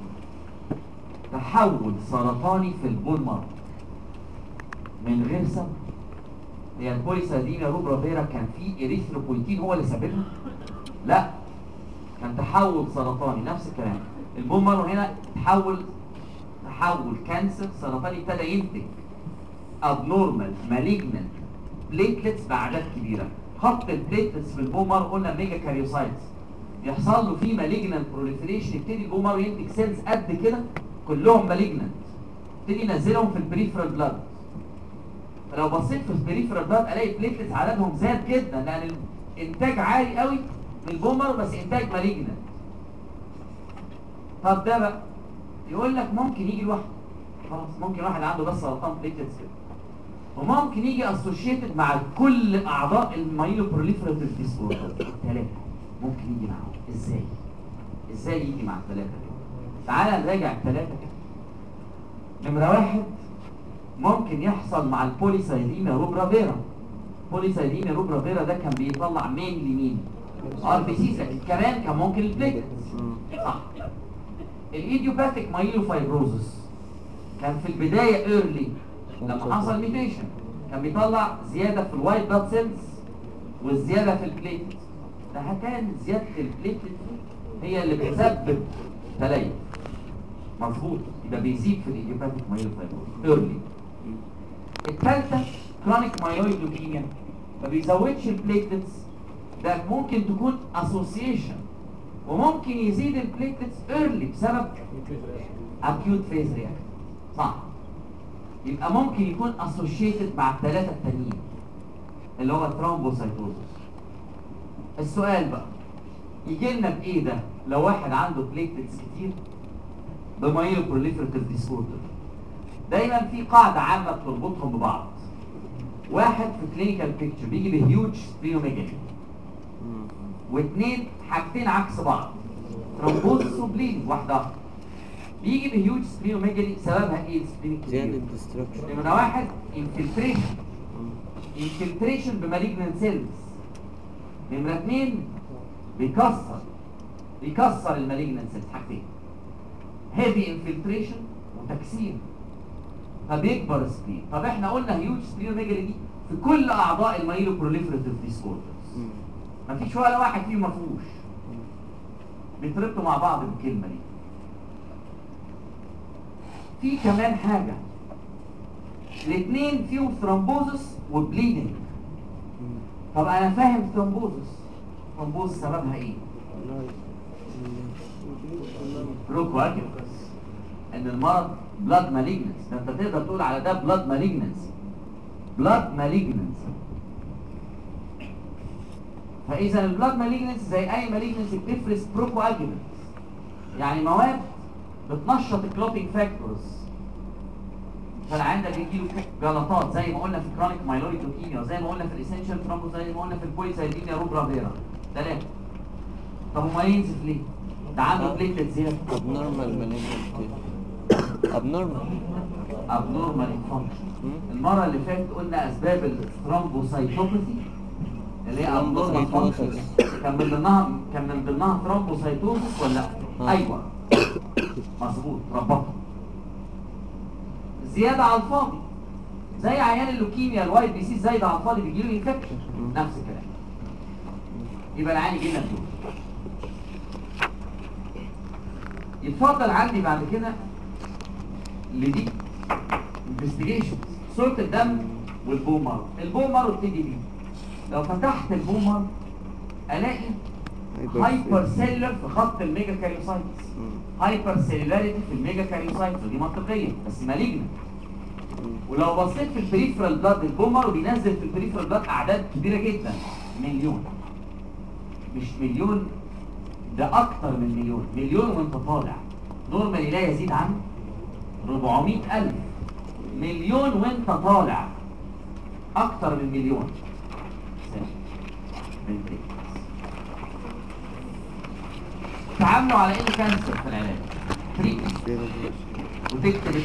تحول سرطاني في البون مارو من غير سبب. هي البوليسايديميا روبرا فيرا كان في اريثروبويتين هو اللي سببها؟ لا، كان تحول سرطاني. نفس الكلام البون مارو هنا تحول كانسر سرطاني، ابتدى ينتج ابنورمال مالجننت بليتلتس باعداد كبيره. خط البليتلتس في البون مارو قلنا ميجا كاريوسايتس، يحصل له فيه مالجننت بروليفريشن، يبتدي البون مارو ينتج سيلز قد كده كلهم مالجننت، يبتدي ينزلهم في البريفرال بلاد. فلو بصيت في البريفرال بلاد الاقي بليتلتس عددهم زاد جدا، لان الانتاج عالي قوي من البون مارو بس انتاج مالجننت. طب ده بقى يقول لك ممكن يجي لوحده، خلاص ممكن واحد عنده بس سرطان بليتلتس كده، وممكن يجي اسوشيتد مع كل اعضاء المايلو بروليفريتيف ديسوردر. 3 ممكن يجي معاهم. ازاي يجي مع ال3 دول؟ تعالى نراجع ال3 كده. نمره 1 ممكن يحصل مع البوليسايديميا روبرا فيرا. بوليسايديميا روبرا فيرا ده كان بيطلع مين ار بي سيز، لكن كمان كان ممكن البليتلتس. صح. الايديوباثيك مايلو فايبروزس كان في البدايه ايرلي لما حصل ميتيشن، كان بيطلع زياده في الوايت بلاد سيلز والزياده في البليتلتس. ده كان زياده البليتلتس هي اللي بتسبب تليف. مظبوط، يبقى بيزيد في الايديوباثيك مايلو فايبروزس ايرلي. الثالثه كرونيك مايلويد لوكيميا ما بيزودش البليتلتس، ده ممكن تكون اسوسيشن وممكن يزيد البليتلتس ايرلي بسبب اكيوت فيز رياكشن. صح، يبقى ممكن يكون اسوشيتد مع الثلاثه التانيين اللي هو الثرومبوسايتوزس. السؤال بقى يجي لنا بايه ده لو واحد عنده بليتلتس كتير بمايلو بروليفريتيف ديسوردر؟ دايما في قاعده عامه بتربطهم ببعض. واحد في كلينيكال بيكتشر بيجي بهيوج سبلينوميجالي، واثنين حاجتين عكس بعض، ترومبوزس وبليدنج. واحده بيجي بهيوج سبلينوميجالي سببها ايه؟ زيادة ديستركشن. نمرة واحد انفلتريشن بمالجنان سيلز. نمرة اثنين بيكسر المالجنان سيلز. حاجتين، هيفي انفلتريشن وتكسير، فبيكبر سبلين. طب احنا قلنا هيوج سبلينوميجالي دي في كل اعضاء المايلو بروليفريتيف ديسوردرز، مفيش ولا واحد فيهم مفهوش، بيتربطوا مع بعض بالكلمه دي. في كمان حاجه، الاثنين فيهم ثرومبوزس وبليدنج. طب انا فاهم ثرومبوزس سببها ايه؟ بروكواكيوس، ان المرض بلاد مالجنس. ده انت تقدر تقول على ده بلاد مالجنس. فاذا البلاد مالجنس زي اي مالجنس بتفرز بروكواكيوس، يعني مواد بتنشط الكلوتينج فاكتورز. فالعيان ده بيجيله جلطات زي ما قلنا في كرونيك مايلويد لوكيميا، وزي ما قلنا في الاسينشال ثرومبوز، زي ما قلنا في البوليسايديميا روبرا فيرا. ثلاثه. طب وما ينزف ليه؟ ده عنده بليتلت زياده. ابنورمال مالجنت. ابنورمال فانكشن. المره اللي فاتت قلنا اسباب الثرومبوسايتوباثي اللي هي ابنورمال فانكشن، كان من ضمنها ثرومبوسايتوزس ولا لا؟ ايوه مظبوط، ربطها. زياده على الفاضي زي عيان اللوكيميا الواي بي سي زايده على الفاضي بيجي له انفكشن، نفس الكلام. يبقى العيان يجي لنا فلوس. يتفضل عندي بعد كده لدي انفستيجيشنز، صورة الدم والبون مارو. البون مارو ابتدي بيه. لو فتحت البون مارو الاقي هايبر سيلولر في خط الميجا كاريوسايتس، هايبر سيلولاريتي في الميجا كاريوسايتس، ودي منطقيه بس مالجنت. ولو بصيت في البريفرال بلاد، البون مارو بينزل في البريفرال بلاد اعداد كبيره جدا، مليون، مش مليون، ده اكتر من مليون وانت طالع. نورمالي لا يزيد عن 400,000. مليون وانت طالع، اكتر من مليون. تعاملوا على انه كانسر في العلاج، تريتمنت، وتكتب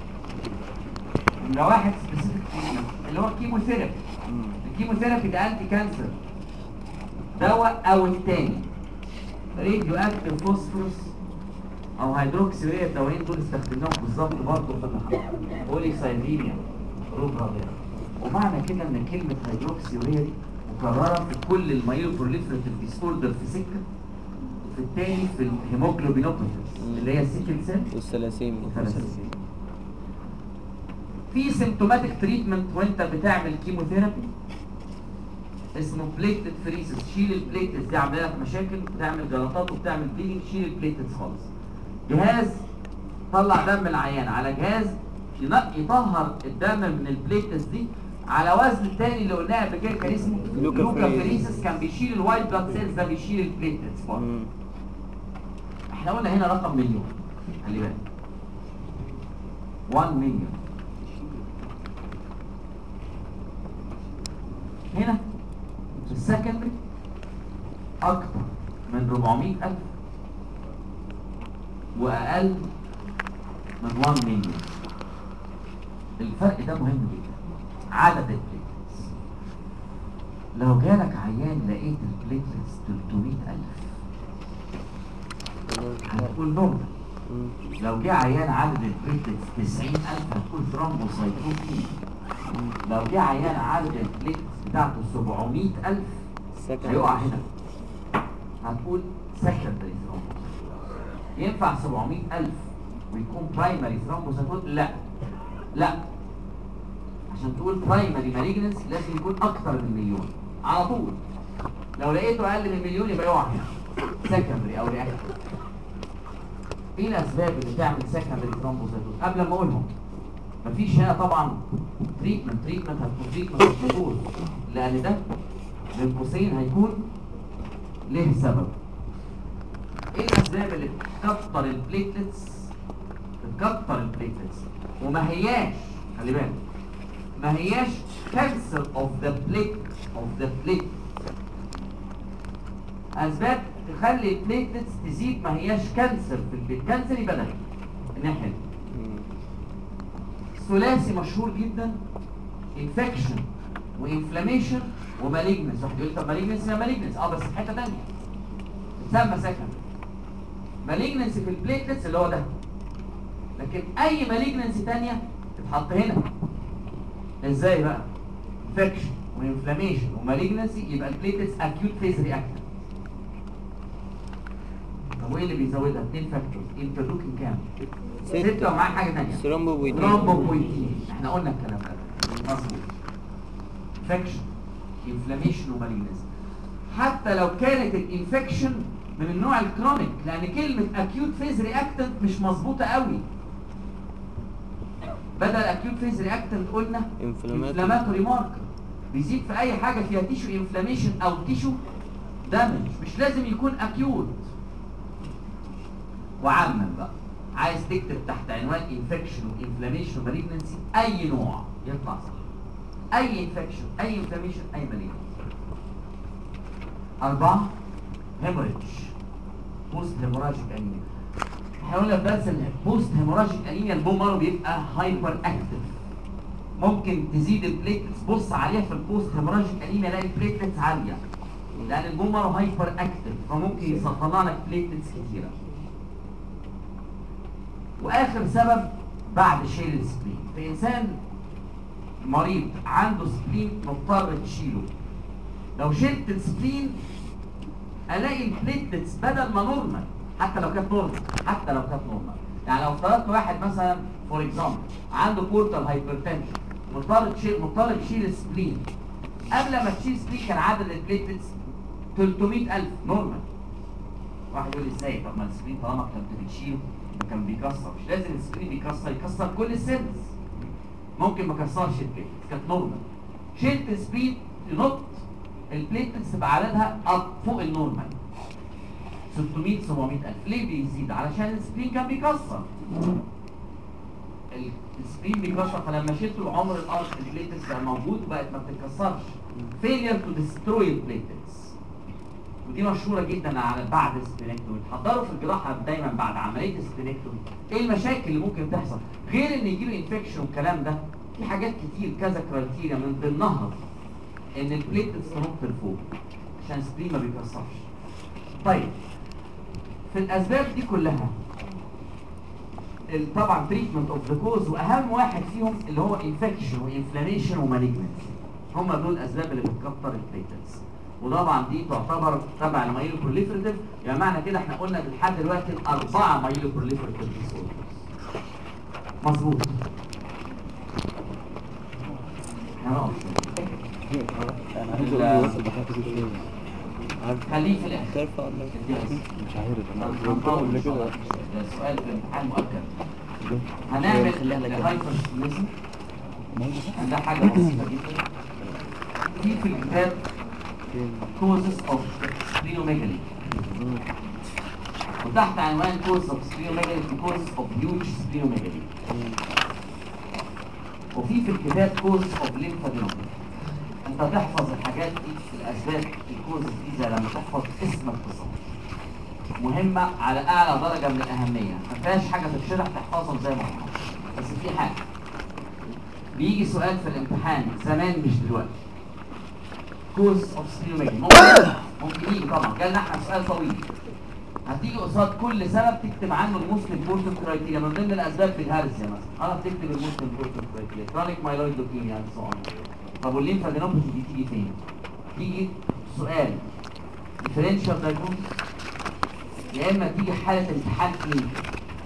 لو واحد سبيسيفيك اللي هو الكيموثيرابي. الكيموثيرابي ده انتي كانسر دواء، او الثاني راديو اكتيف فوسفورس او هيدروكسيوريا. الدوايين دول استخدمناهم بالظبط برضه في بوليسايديميا روبرا فيرا. ومعنى كده ان كلمه هيدروكسيوريا دي مكرره في كل المايلو بروليفريتيف ديسوردر في سكه، وفي الثاني في الهيموجلوبينوباثيز اللي هي السيكل سيل والثلاسيميا. في سيمتوماتيك تريتمنت وانت بتعمل كيموثيرابي اسمه بليتلت فريسس. شيل البليتلتس دي، عامله لك مشاكل، بتعمل جلطات وبتعمل بليدنج، شيل البليتلتس خالص. جهاز طلع دم العيان على جهاز يطهر الدم من البليتلتس دي على وزن الثاني اللي قلناه قبل كده كان اسمه لوكافيريسس، كان بيشيل الوايت بلاد سيلز، ده بيشيل البليتلتس برضه. احنا قلنا هنا رقم مليون، خلي بالك 1 مليون. هنا في السكندري اكتر من 400,000 واقل من 1 مليون. الفرق ده مهم جدا. عدد البليتلتس، لو جالك عيان لقيت البليتلتس 300,000 هتقول نورمال. لو جه عيان عدد البليتلتس 90,000 هتقول ثرومبوسايتوبينيا. لو جه عيان عدد البليتلتس بتاعته 700,000 هيقع هنا، هتقول سكندري ثرومبوسايتوبينيا. ينفع 700,000 ويكون برايمري ثرومبوسايتوبينيا؟ لا، عشان تقول برايمري مالجنس لازم يكون اكتر من مليون على طول. لو لقيته اقل من مليون يبقى يقع هنا. سكندري او رياكتيف. ايه الاسباب اللي تعمل سكندري ثرومبوسايتوز؟ قبل ما اقولهم مفيش هنا طبعا تريتمنت هتكون تريتمنت مشهور، لان ده بين قوسين هيكون ليه سبب. ايه الاسباب اللي بتكتر البليتلتس؟ وما هياش، خلي بالك، ما هياش كانسر اوف ذا بليت. اسباب تخلي البليتلتس تزيد ما هياش كانسر في البليت. كانسر يبقى ده الناحيه دي. ثلاثي مشهور جدا، انفكشن وانفلاميشن ومالجنس. واحد يقول طب مالجنس يا مالجنس، بس في حته ثانيه تسمى سكندري. مالجنس في البليتلتس اللي هو ده، لكن اي مالجنس ثانيه تتحط هنا. ازاي بقى؟ انفكشن وانفلاميشن ومالجنسي، يبقى البليتلتس اكيوت فيز رياكتيف. طب وايه اللي بيزودها؟ 2 فاكتورز. انترلوكين كام؟ 6 ومعاه حاجه ثانيه ثرومبوبويتين. احنا قلنا الكلام ده مظبوط. انفكشن انفلاميشن ومالجنسي. حتى لو كانت الانفكشن من النوع الكرونيك، لان كلمه اكيوت فيز رياكتنت مش مظبوطه قوي. بدل اكيوت فيز رياكتنت قلنا انفلاماتوري ماركر، بيزيد في اي حاجه فيها تيشو انفلاميشن او تيشو دامج، مش لازم يكون اكيوت. وعاما بقى عايز تكتب تحت عنوان انفكشن وانفلاميشن ومالجنسي اي نوع يطلع صح. اي انفكشن، اي انفلاميشن، اي مالجنسي. 4 هيموريدج، بوست هيموراجيك انيميا. هقول لك بس ان بوست هيموراجيك انيميا البون مارو بيبقى هايبر اكتف، ممكن تزيد البليتلتس. بص عليها في البوست هيموراجيك انيميا الاقي البليتلتس عاليه، لان البون مارو هايبر اكتف، فممكن يطلع لك بليتلتس كتيره. واخر سبب بعد شيل السبلين، في انسان مريض عنده سبلين مضطر تشيله، لو شلت السبلين الاقي البليتلتس بدل ما نورمال، حتى لو كانت نورمال، يعني لو افترضت واحد مثلا فور اكزامبل عنده بورتال هايبرتنشن، مضطر تشيل السبلين، قبل ما تشيل السبلين كان عدد البليتلتس 300,000 نورمال. واحد يقول لي ازاي؟ طب ما السبلين طالما كنت بتشيله كان بيكسر، مش لازم السبلين يكسر كل السيلز، ممكن ما كسرش البليتلتس كانت نورمال. شلت السبلين ينط البليتلتس تبقى عددها فوق النورمال 600-700,000. ليه بيزيد؟ علشان السبلين كان بيكسر، السبلين بيكسر، فلما شلته عمر الارض البليتلتس بقى موجود وبقت ما بتتكسرش. failure to destroy البليتلتس، ودي مشهوره جدا على بعد السبلينكتومي. تحضروا في الجراحه دايما بعد عمليه السبلينكتومي ايه المشاكل اللي ممكن تحصل، غير ان يجيله انفكشن والكلام ده، في حاجات كتير كذا كرايتيريا، من ضمنها ان البليتلتس تنط لفوق عشان السبلين ما بيكسرش. طيب في الاسباب دي كلها طبعا تريتمنت اوف ذا كوز، واهم واحد فيهم اللي هو انفكشن وانفلاميشن ومالجنسي، هم دول الاسباب اللي بتكتر البليتلتس. وطبعا دي تعتبر تبع المايلو بروليفريتيف، يعني معنى كده احنا قلنا لحد دلوقتي 4 مايلو بروليفريتيف ديسوردرز. مظبوط. خليه في الاخر. مش عارف انا هنطول كده. ده سؤال في الامتحان مؤكد. هنعمل الهايبرسبليزم، ده حاجه بسيطه جدا. في الكتاب causes of splenomegaly، وتحت عنوان causes of splenomegaly causes of huge splenomegaly. وفي الكتاب causes of lymphadenopathy. انت تحفظ الحاجات دي في الاسباب الكوزز دي زي لما تحفظ اسم القصه، مهمه على اعلى درجه من الاهميه، ما فيهاش حاجه تتشرح تحفظهم زي ما هم. بس في حاجه بيجي سؤال في الامتحان زمان مش دلوقتي، كوز اوف سبلينوميجالي، ممكن يجي طبعا، جالنا احنا سؤال طويل، هتيجي قصاد كل سبب تكتب عنه الموست امبورتنت كرايتيريا، من ضمن الاسباب بالهارسيا مثلا، تكتب الموست امبورتنت كرايتيريا، كرونيك مايلويد لوكيميا اند سو اون. طب والليمفادينوباثي دي تيجي فين؟ تيجي سؤال ديفرنشال دايجنوز، يا اما تيجي حاله امتحان كلينيكال.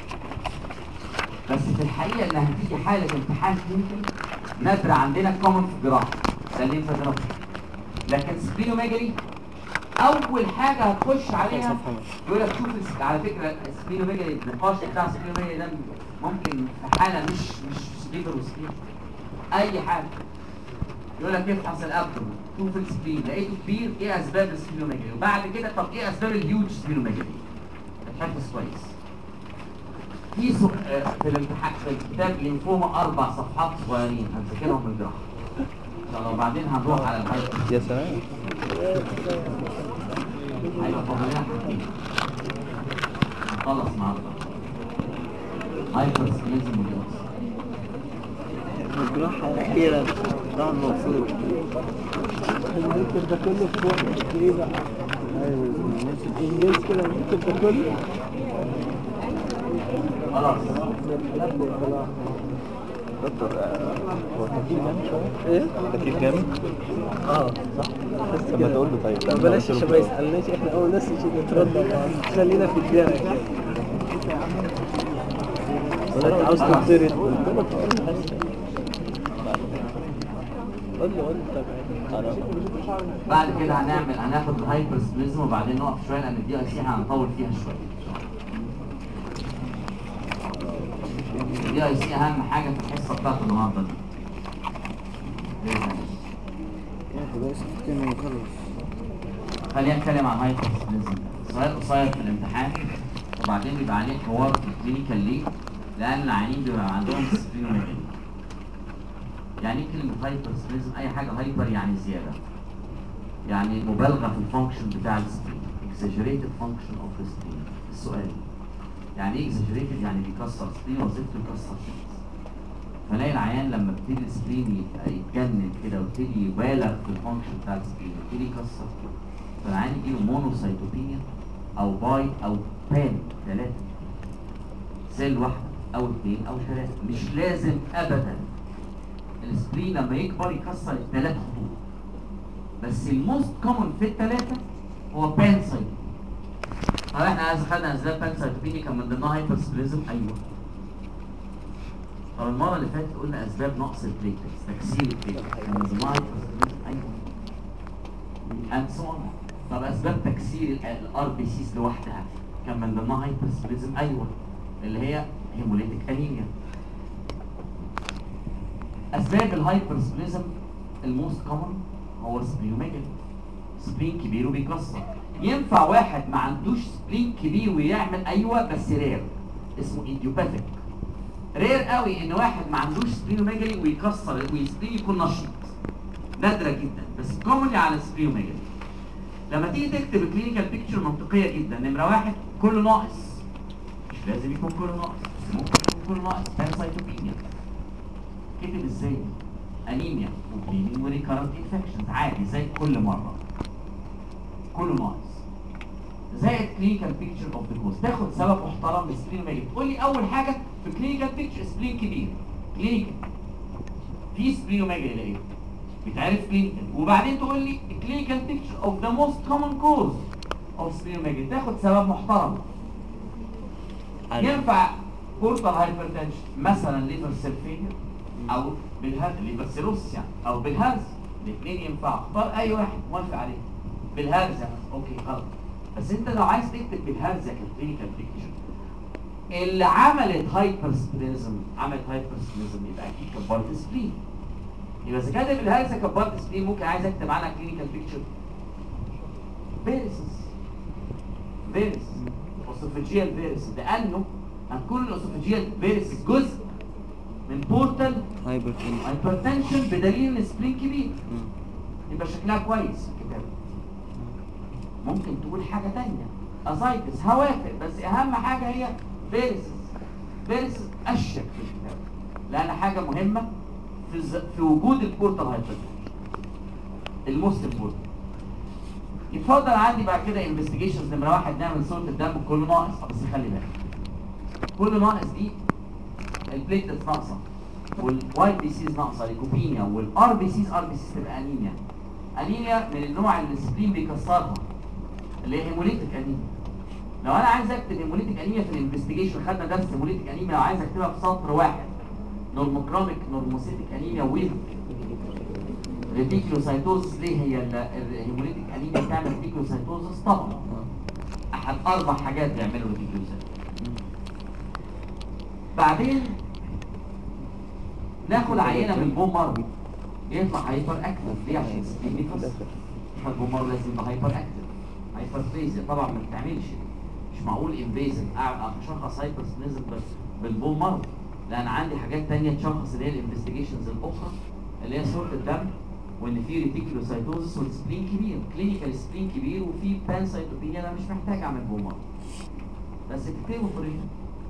بس في الحقيقه انها تيجي حاله امتحان كلينيكال نادره عندنا كومن في الجراحه، ده الليمفادينوباثي. لكن سبلينوميجالي اول حاجه هتخش عليها يقول لك شوف على فكره السبلينوميجالي، النقاش بتاع السبلينوميجالي ده ممكن في حاله مش سليفر وسبلين، اي حاجه يقول لك افحص الابدومن شوف السبلين لقيته كبير، ايه اسباب السبلينوميجالي، وبعد كده طب ايه اسباب الهيوج سبلينوميجالي. تحفظ كويس. في في الامتحان في الكتاب لينفوما 4 صفحات صغيرين هنذاكرهم من الجراحه ان شاء الله، وبعدين هنروح على الهايبر. يا سلام. هيبقى فاضلين حاجتين نخلص النهارده، هايبر سبليزم والجراحه. الجراحة أخيرا طبعا مبسوط. الذكر ده كله في وقت ايه بقى؟ ايوه الانجاز كده الذكر ده كله خلاص. دكتور هو التكييف جامد شوية؟ ايه؟ التكييف جامد؟ صح بس طب ما كده تقول له طيب. طب بلاش عشان ما يسألناش، احنا اول ناس نتردد على بعض، خلينا في الدرع كده. ولا انت عاوز تتضرب؟ قول له طب بعد كده هناخد الهايبر سبليزم وبعدين نقف شويه لان دي اي سي هنطول فيها شويه. دي اي سي اهم حاجه في الحصه بتاعت النهارده دي. خلينا نتكلم عن هايبر سبليزم. سؤال قصير في الامتحان وبعدين بيبقى عليه حوار كلينيكال ليه؟ لان العيانين بيبقى عندهم سبلينوميجالي. يعني ايه كلمه هايبر سبليزم؟ اي حاجه هايبر يعني زياده، يعني مبالغه في الفانكشن بتاع السبلين، exaggerated function of the spleen. السؤال يعني ايه exaggerated؟ يعني بيكسر سبلين، وظيفته يكسر شيء. فلاقي العيان لما ابتدي السبلين يتجنن كده ويبتدي يبالغ في الفانكشن بتاع السبلين ويبتدي يكسر، فالعيان يجيله مونوسايتوبينيا او باي او بان، 3 سيل واحده او 2 او 3. مش لازم ابدا السبلين لما يكبر يكسر ال3 خطوط، بس الموست كومن في ال3 هو بان سايتوبينيا. طب احنا خدنا اسباب بان سايتوبينيا كان من ضمنها هايبر سبليزم. ايوه. طب المره اللي فاتت قلنا اسباب نقص البليتلتس، تكسير البليتلتس كان من ضمنها هايبر سبليزم. ايوه. and so on. طب اسباب تكسير الار بي سيز لوحدها كان من ضمنها هايبر سبليزم. ايوه، اللي هي هيموليتيك انيميا. اسباب الهايبر سبليزم الموست كومن هو سبلينوميجالي، سبلين كبير وبيكسر. ينفع واحد ما عندوش سبلين كبير ويعمل، ايوه، بس رير، اسمه ايديوباثيك. رير قوي ان واحد ما عندوش سبلينوميجالي ويكسر وسبلين يكون نشيط، نادره جدا، بس كومنلي على السبلينوميجالي. لما تيجي تكتب كلينيكال بيكتشر منطقيه جدا، نمره 1 كله ناقص، مش لازم يكون كله ناقص، بس ممكن يكون كله ناقص. بانسايتوبينيا كتب ازاي؟ انيميا وبليدنج وريكارنت انفكشنز، عادي زي كل مره، كله ناقص. زائد كلينيكال بيكتشر اوف ذا كوز، تاخد سبب محترم للسبلينوميجالي. تقول لي اول حاجه في كلينيكال بيكتشر سبلين كبير، كلينيكال في سبلينوميجالي لقيته بيتعرف كلينيكال، وبعدين تقول لي كلينيكال بيكتشر اوف ذا موست كومن كوز اوف سبلينوميجالي، تاخد سبب محترم. ينفع بورتال هايبرتنشن مثلا، ليفر سيل فيلير، او ليفر سيروسس يعني، او بالهرز، الاثنين ينفعوا. اختار اي واحد موافق عليه. بالهرز اوكي خلاص، بس انت لو عايز تكتب بالهرز كلينيكال بيكتشر اللي عملت هايبر سبليزم، عملت هايبر سبليزم، يبقى اكيد كبرت سبلين. يبقى اذا كاتب بالهرز كبرت سبلين، ممكن عايز اكتب عنها كلينيكال بيكتشر فيرسس اوسوفيجيال فيرسس، لانه هتكون الاوسوفيجيال فيرسس جزء من بورتال هايبرتنشن بدليل ان سبلين كبير، يبقى شكلها كويس في الكتاب. ممكن تقول حاجه ثانيه اسايتس، هوافق، بس اهم حاجه هي فيرسس اشك في الكتاب، لان حاجه مهمه في وجود البورتال هايبرتنشن الموست امبورتنت. يتفضل عندي بعد كده انفستيجيشنز. نمره 1 نعمل صوره الدم كله ناقص، بس خلي بالك كله ناقص دي البليتلتس ناقصه، والواي بي سيز ناقصه، ليكوبينيا، والار بي سيز تبقى انيميا. انيميا من النوع اللي السبلين بيكسرها، اللي هي هيموليتيك انيميا. لو انا عايز اكتب هيموليتيك انيميا في الانفستيجيشن، خدنا درس هيموليتيك انيميا، لو عايز اكتبها في سطر واحد، نورموكروميك نورموسيتيك انيميا ويز ريتيكولوسايتوزس ليه هي الهيموليتيك انيميا بتعمل ريتيكولوسايتوزس؟ طبعا احد اربع حاجات بيعملوا ريتيكولوسايتوزس. بعدين ناخد عينه من البون مارو يطلع هايبر اكتف. ليه؟ عشان السكين بيكسر. فالبون مارو لازم يبقى هايبر اكتف. هايبر بليزيا طبعا ما بتعملش، مش معقول انفيزن اشخص هايبر بليزيا بالبون مارو، لان عندي حاجات تانية تشخص اللي هي الانفستيجيشنز الاخرى اللي هي صوره الدم، وان في ريتيكولوسايتوزس والسبلين كبير، كلينيكال سبلين كبير، وفي بانسايتوبينيا. انا مش محتاج اعمل بون مارو، بس تكتبوا طريقه.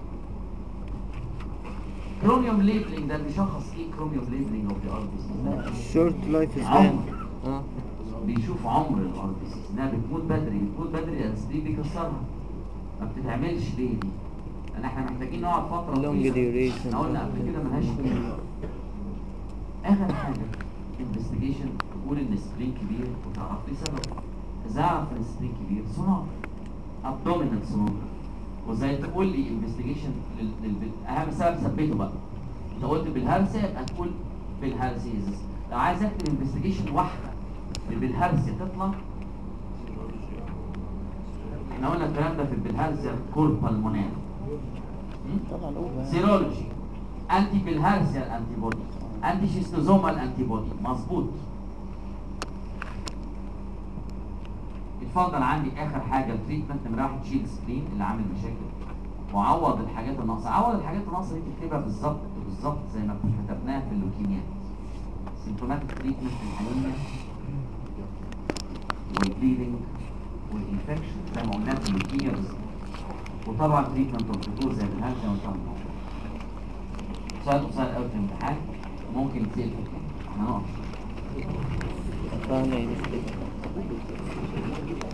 كروميوم ليبلينج ده بيشخص ايه؟ كروميوم ليبلينج اوف ذا ار بي سي شورت لايف سبان. عمر. بيشوف عمر الار بي سي انها بتموت بدري، بتموت بدري لان السبلين بيكسرها. ما بتتعملش ليه دي؟ لان احنا محتاجين نقعد فتره لونج ديوريشن. احنا قلنا قبل كده ملهاش قيمه. اخر حاجه انفستيجيشن تقول ان السبلين كبير وتعرف لي سبب. ازاي اعرف ان السبلين كبير؟ سونار، ابدومينال سونار. وزي تقول لي انفستيجيشن اهم سبب ثبته بقى. انت قلت بالهرسه يبقى تقول بالهرسيزس. لو عايز اكتب انفستيجيشن واحده بالهرسه تطلع، احنا قلنا الكلام ده في البلهارسيا كوربالمونال. طبعا سيرولوجي انتي بالهارسيا انتي بودي، انتي شيستوزومال انتي بودي. مظبوط. اتفضل. عندي اخر حاجه التريتمنت نمره 1 تشيل سكرين اللي عامل مشاكل، وعوض الحاجات الناقصه. عوض الحاجات الناقصه دي تكتبها بالظبط بالظبط زي ما كتبناها في اللوكيميات. سيمتوماتيك تريتمنت الانيميا والبليدنج والانفكشن زي ما قلنا في اللوكيميا بالظبط. وطبعا تريتمنت اوف زي الهرجه والطمع. سؤال قصير قوي في الامتحان ممكن يتسال فيه. احنا نقف.